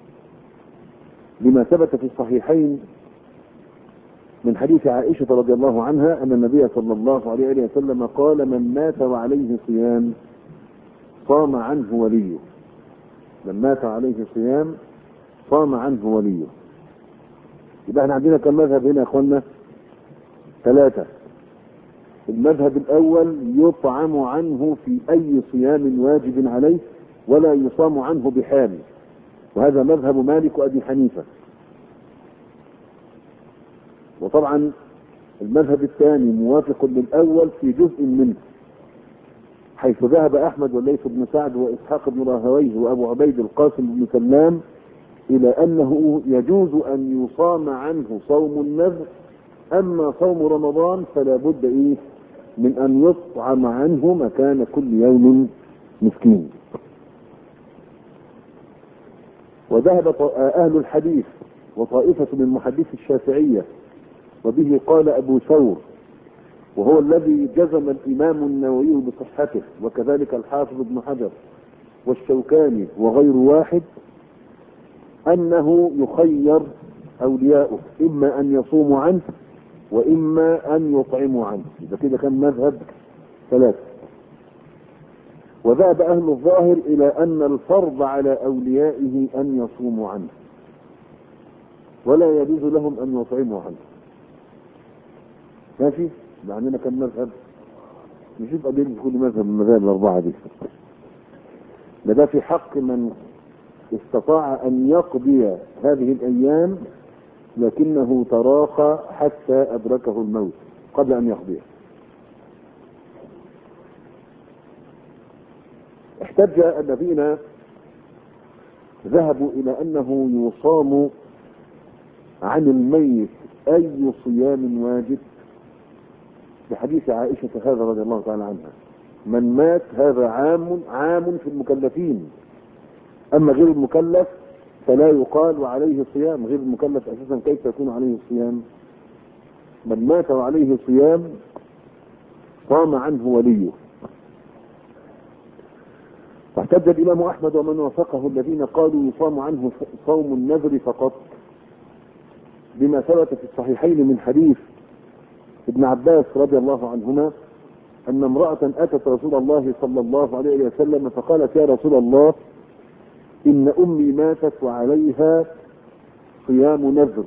لما ثبت في الصحيحين من حديث عائشة رضي الله عنها أن النبي صلى الله عليه وسلم قال من مات وعليه صيام صام عنه وليه، من مات عليه صيام صام عنه وليه. يبقى احنا عندنا كم مذهب هنا يا اخوانا؟ ثلاثة. المذهب الاول يطعم عنه في اي صيام واجب عليه ولا يصام عنه بحال، وهذا مذهب مالك وابي حنيفة. وطبعا المذهب الثاني موافق للاول في جزء منه، حيث ذهب احمد والليث بن سعد واسحاق بن راهويه وابو عبيد القاسم بن سلام الى انه يجوز ان يصام عنه صوم النذر، اما صوم رمضان فلا بد ايه من ان يطعم عنه مكان كل يوم مسكين. وذهب اهل الحديث وطائفة من محدثي الشافعية، وبه قال ابو ثور وهو الذي جزم الامام النووي بصحته، وكذلك الحافظ ابن حجر والشوكاني وغير واحد، انه يخير اولياؤه اما ان يصوموا عنه واما ان يطعموا عنه. اذا كده كان مذهب ثلاثة. وذهب اهل الظاهر الى ان الفرض على اوليائه ان يصوموا عنه ولا يجوز لهم ان يطعموا عنه. ماشي؟ عندنا كم مذهب؟ نشوف أدلة كل مذهب من المذاهب الأربعة دي. ده في حق من استطاع أن يقضي هذه الأيام لكنه تراخى حتى أدركه الموت قبل أن يقضيها. احتج الذين ذهبوا إلى أنه يصام عن الميت أي صيام واجب بحديث عائشة هذا رضي الله تعالى عنها: من مات هذا عام عام في المكلفين، أما غير المكلف فلا يقال وعليه صيام. غير المكلف أساسا كيف يكون عليه صيام؟ من مات وعليه صيام صام عنه وليه. فاحتج الإمام أحمد ومن وافقه الذين قالوا يصام عنه صوم النذر فقط بما ثبت في الصحيحين من حديث ابن عباس رضي الله عنهما أن امرأة أتت رسول الله صلى الله عليه وسلم فقالت: يا رسول الله، إن أمي ماتت وعليها صيام نذر،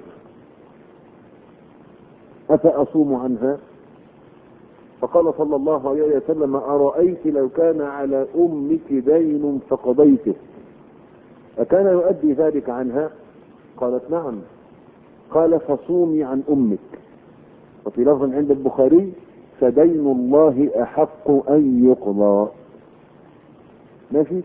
أفأصوم عنها؟ فقال صلى الله عليه وسلم: أرأيت لو كان على أمك دين فقضيته أكان يؤدي ذلك عنها؟ قالت: نعم. قال: فصومي عن أمك. وفي لفظ عند البخاري: فدين الله أحق أن يقضى. ماشي؟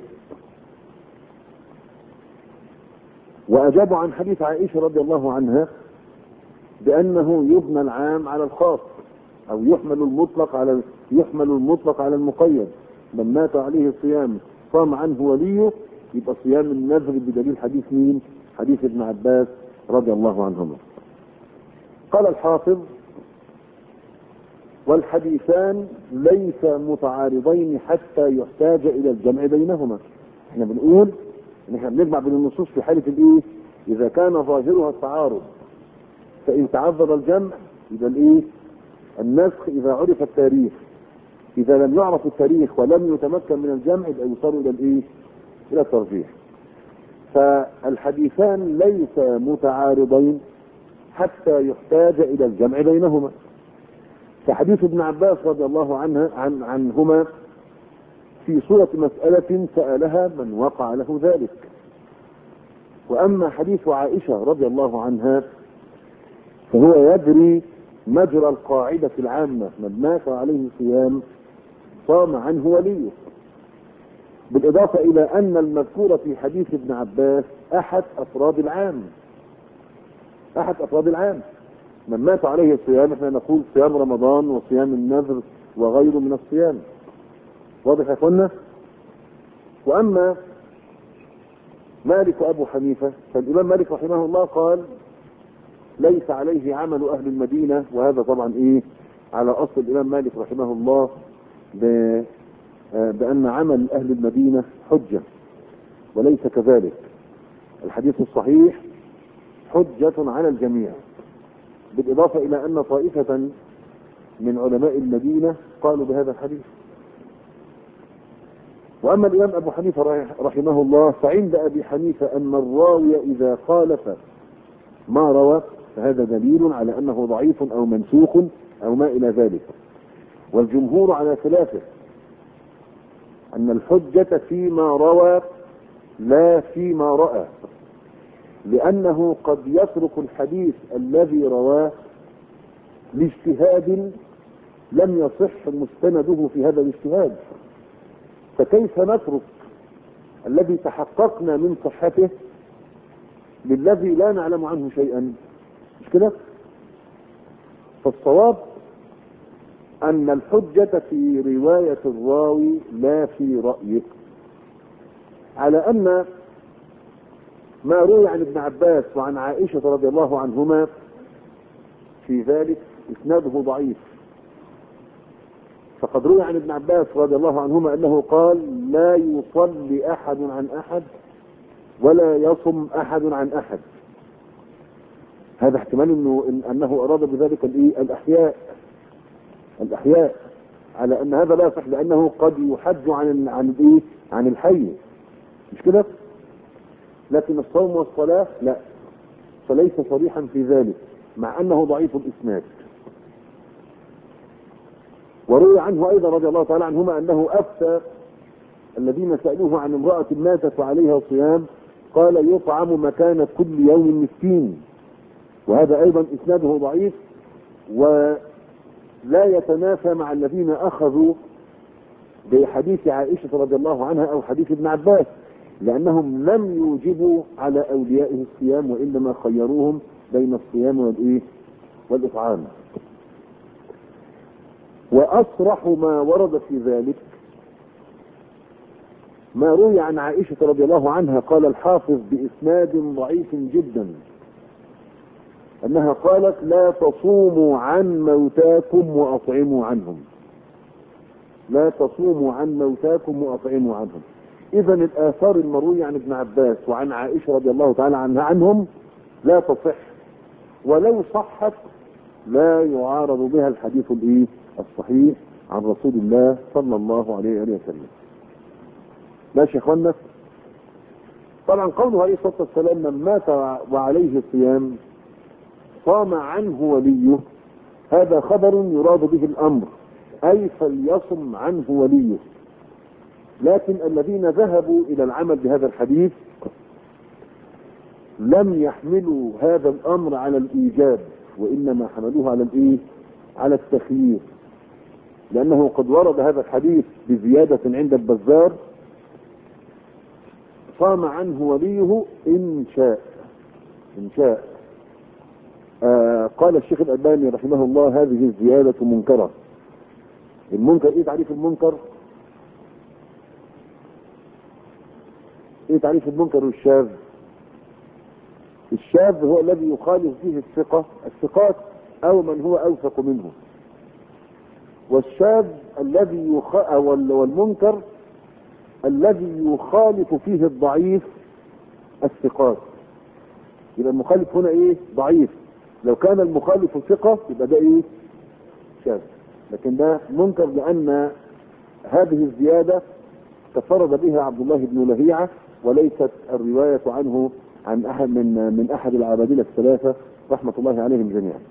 وأجابوا عن حديث عائشة رضي الله عنها بأنه يبنى العام على الخاص، أو يحمل المطلق على يحمل المطلق على المقيد. من مات عليه الصيام صام عنه وليه، يبقى صيام النذر بدليل حديث مين؟ حديث ابن عباس رضي الله عنهما. قال الحافظ: والحديثان ليس متعارضين حتى يحتاج الى الجمع بينهما. احنا بنقول ان احنا بنجمع بين النصوص في حالة الايه؟ اذا كان ظاهرها التعارض، فان تعذر الجمع يبقى الايه؟ النسخ اذا عرف التاريخ. اذا لم يعرف التاريخ ولم يتمكن من الجمع يبقى يصار الى الايه؟ الى الترجيح. فالحديثان ليس متعارضين حتى يحتاج الى الجمع بينهما. فحديث ابن عباس رضي الله عنه عن عنهما في صورة مسألة سألها من وقع له ذلك. وأما حديث عائشة رضي الله عنها فهو يجري مجرى القاعدة العامة: من مات عليه صيام صام عنه وليه. بالإضافة إلى أن المذكور في حديث ابن عباس أحد أفراد العام أحد أفراد العام من مات عليه الصيام احنا نقول صيام رمضان وصيام النذر وغيره من الصيام. واضح يا اخوانا؟ واما مالك وابو حنيفه فالامام مالك رحمه الله قال: ليس عليه عمل اهل المدينه. وهذا طبعا ايه؟ على اصل الامام مالك رحمه الله بان عمل اهل المدينه حجه، وليس كذلك. الحديث الصحيح حجه على الجميع، بالإضافة إلى أن طائفة من علماء المدينة قالوا بهذا الحديث. واما الامام ابو حنيفه رحمه الله فعند ابي حنيفه ان الراوي اذا خالف ما روى فهذا دليل على انه ضعيف او منسوخ او ما الى ذلك. والجمهور على خلافه، ان الحجة فيما روى لا فيما رأى، لانه قد يترك الحديث الذي رواه لاجتهاد لم يصح مستنده في هذا الاجتهاد، فكيف نترك الذي تحققنا من صحته للذي لا نعلم عنه شيئا؟ مش كده؟ فالصواب ان الحجة في رواية الراوي لا في رأيه، على ان ما روي عن ابن عباس وعن عائشة رضي الله عنهما في ذلك اسناده ضعيف. فقد روي عن ابن عباس رضي الله عنهما انه قال لا يصلي احد عن احد ولا يصم احد عن احد. هذا احتمال انه إن انه اراد بذلك الاحياء الاحياء على ان هذا لا يصح، لانه قد يحج عن عن الايه عن الحي، مش كده؟ لكن الصوم والصلاة لا، فليس صريحا في ذلك مع انه ضعيف الاسناد. وروي عنه ايضا رضي الله تعالى عنهما انه افتى الذين سألوه عن امرأة ماتت وعليها صيام قال يطعم مكان كل يوم مسكين، وهذا ايضا اسناده ضعيف ولا يتنافى مع الذين اخذوا بحديث عائشة رضي الله عنها او حديث ابن عباس، لانهم لم يوجبوا على اوليائه الصيام وانما خيروهم بين الصيام والايه والاطعام. واصرح ما ورد في ذلك ما روي عن عائشة رضي الله عنها، قال الحافظ باسناد ضعيف جدا انها قالت لا تصوموا عن موتاكم واطعموا عنهم، لا تصوموا عن موتاكم واطعموا عنهم. اذا الاثار المروية عن ابن عباس وعن عائشة رضي الله تعالى عنها عنهم لا تصح، ولو صحت لا يعارض بها الحديث الايه الصحيح عن رسول الله صلى الله عليه وسلم. ماشي يا اخوانا؟ طبعا قوله عليه الصلاه والسلام من مات وعليه صيام صام عنه وليه، هذا خبر يراد به الامر، اي فليصم عنه وليه. لكن الذين ذهبوا الى العمل بهذا الحديث لم يحملوا هذا الامر على الايجاب، وانما حملوه على الايه على التخيير، لانه قد ورد هذا الحديث بزيادة عند البزار صام عنه وليه ان شاء ان شاء. آه قال الشيخ الألباني رحمه الله هذه الزيادة منكرة. المنكر ايه تعريف المنكر؟ ايه تعريف المنكر والشاذ؟ الشاذ هو الذي يخالف فيه الثقة الثقات او من هو اوثق منه، والشاذ الذي يخ... والمنكر الذي يخالف فيه الضعيف الثقات. يبقى المخالف هنا ايه؟ ضعيف. لو كان المخالف ثقة يبقى ده ايه؟ شاذ. لكن ده منكر لان هذه الزيادة تفرد بها عبد الله بن لهيعة، وليست الرواية عنه عن احد من من احد العبادلة الثلاثة رحمة الله عليهم جميعا.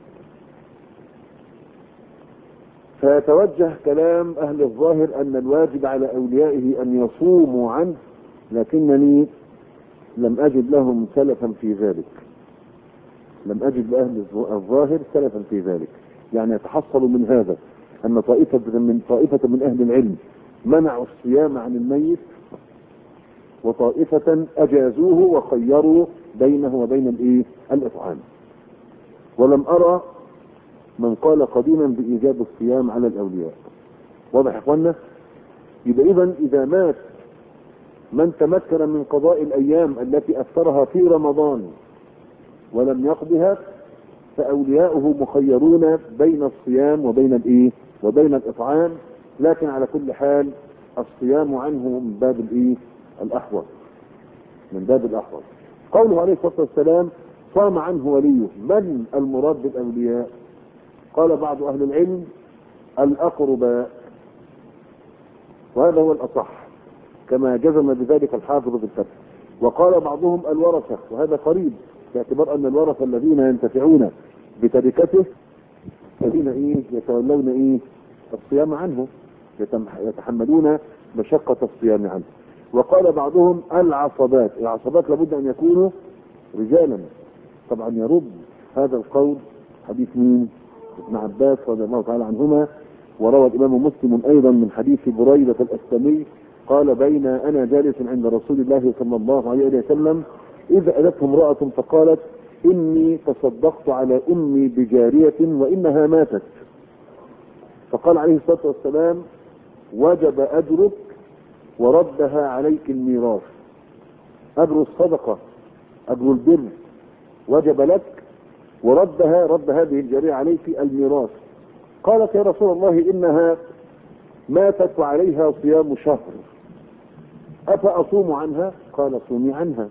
فيتوجه كلام اهل الظاهر ان الواجب على اوليائه ان يصوموا عنه، لكنني لم اجد لهم سلفا في ذلك، لم اجد لاهل الظاهر سلفا في ذلك. يعني يتحصل من هذا ان طائفة من طائفة من اهل العلم منعوا الصيام عن الميت، وطائفة اجازوه وخيروا بينه وبين الايه الاطعام. ولم ارى من قال قديما بإيجاب الصيام على الأولياء. واضح يا اخوانا؟ يبقى إذا إذا مات من تمكن من قضاء الأيام التي أثرها في رمضان ولم يقضها فأولياؤه مخيرون بين الصيام وبين الإيه؟ وبين الإطعام، لكن على كل حال الصيام عنه من باب الإيه؟ الأحوط، من باب الأحوط. قوله عليه الصلاة والسلام صام عنه وليه، من المراد بالأولياء؟ قال بعض اهل العلم الاقرباء، وهذا هو الاصح، كما جزم بذلك الحافظ في الفتح. وقال بعضهم الورثة، وهذا قريب باعتبار أن الورثة الذين ينتفعون بتركته الذين إيه يتولون إيه الصيام عنه، يتحملون مشقة الصيام عنه. وقال بعضهم العصبات، العصبات لابد أن يكونوا رجالا. طبعا يرد هذا القول حديث مين؟ ابن عباس رضي الله تعالى عنهما. وروى الإمام مسلم أيضا من حديث بريدة الأسلمي قال بين أنا جالس عند رسول الله صلى الله عليه وسلم إذ أتته امرأة فقالت إني تصدقت على أمي بجارية وإنها ماتت، فقال عليه الصلاة والسلام وجب أجرك وردها عليك الميراث. أجر الصدقة أجر البر وجب لك، وردها رد هذه الجارية عليك الميراث. قالت يا رسول الله إنها ماتت وعليها صيام شهر أفأصوم عنها؟ قال صومي عنها.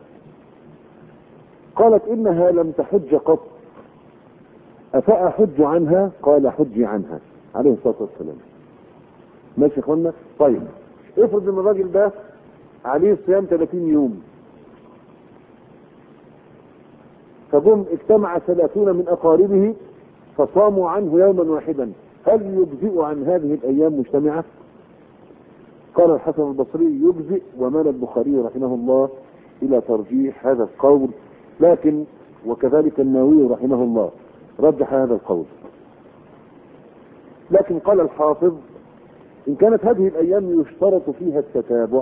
قالت إنها لم تحج قط أفأحج عنها؟ قال حجي عنها عليه الصلاة والسلام. ماشي يا اخوانا؟ طيب افرض ان الراجل ده عليه صيام ثلاثين يوم، فجم اجتمع ثلاثون من اقاربه فصاموا عنه يوما واحدا، هل يجزئ عن هذه الايام مجتمعة؟ قال الحسن البصري يجزئ، ومال البخاري رحمه الله الى ترجيح هذا القول، لكن وكذلك النووي رحمه الله رجح هذا القول. لكن قال الحافظ إن كانت هذه الأيام يشترط فيها التتابع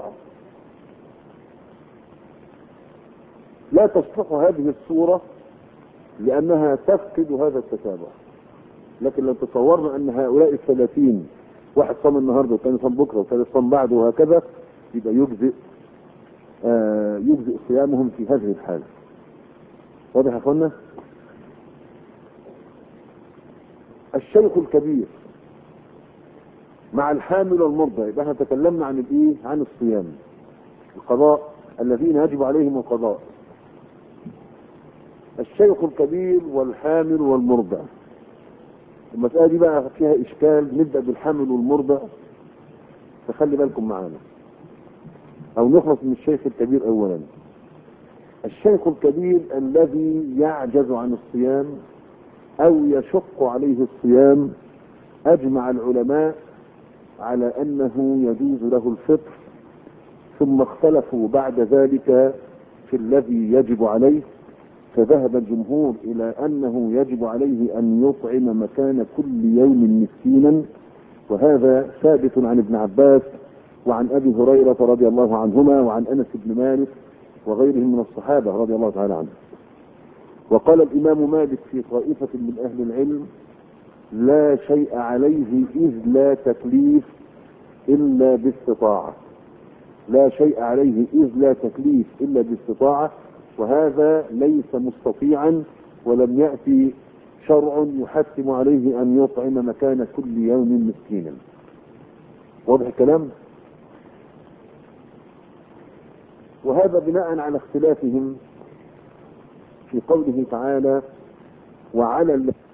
لا تصلح هذه الصورة لأنها تفقد هذا التتابع. لكن لو تصورنا أن هؤلاء الثلاثين واحد صام النهارده والثاني صام بكره والثالث صام بعده وهكذا، يبقى يجزئ آه يجزئ صيامهم في هذه الحالة. واضح يا اخوانا؟ الشيخ الكبير مع الحامل والمرضع، يبقى احنا تكلمنا عن الايه؟ عن الصيام، القضاء الذين يجب عليهم القضاء. الشيخ الكبير والحامل والمرضع، المسألة دي بقى فيها اشكال. نبدأ بالحامل والمرضع، فخلي بالكم معانا او نخلص من الشيخ الكبير اولا. الشيخ الكبير الذي يعجز عن الصيام او يشق عليه الصيام، اجمع العلماء على انه يجوز له الفطر، ثم اختلفوا بعد ذلك في الذي يجب عليه، فذهب الجمهور الى انه يجب عليه ان يطعم مكان كل يوم مسكينا، وهذا ثابت عن ابن عباس وعن ابي هريرة رضي الله عنهما وعن انس بن مالك وغيرهم من الصحابة رضي الله تعالى عنهم. وقال الامام مالك في طائفة من اهل العلم لا شيء عليه اذ لا تكليف الا باستطاعة، لا شيء عليه اذ لا تكليف الا باستطاعة، وهذا ليس مستطيعا ولم يأتي شرع يحتم عليه ان يطعم مكان كل يوم مسكينا. واضح الكلام؟ وهذا بناء على اختلافهم في قوله تعالى وعلى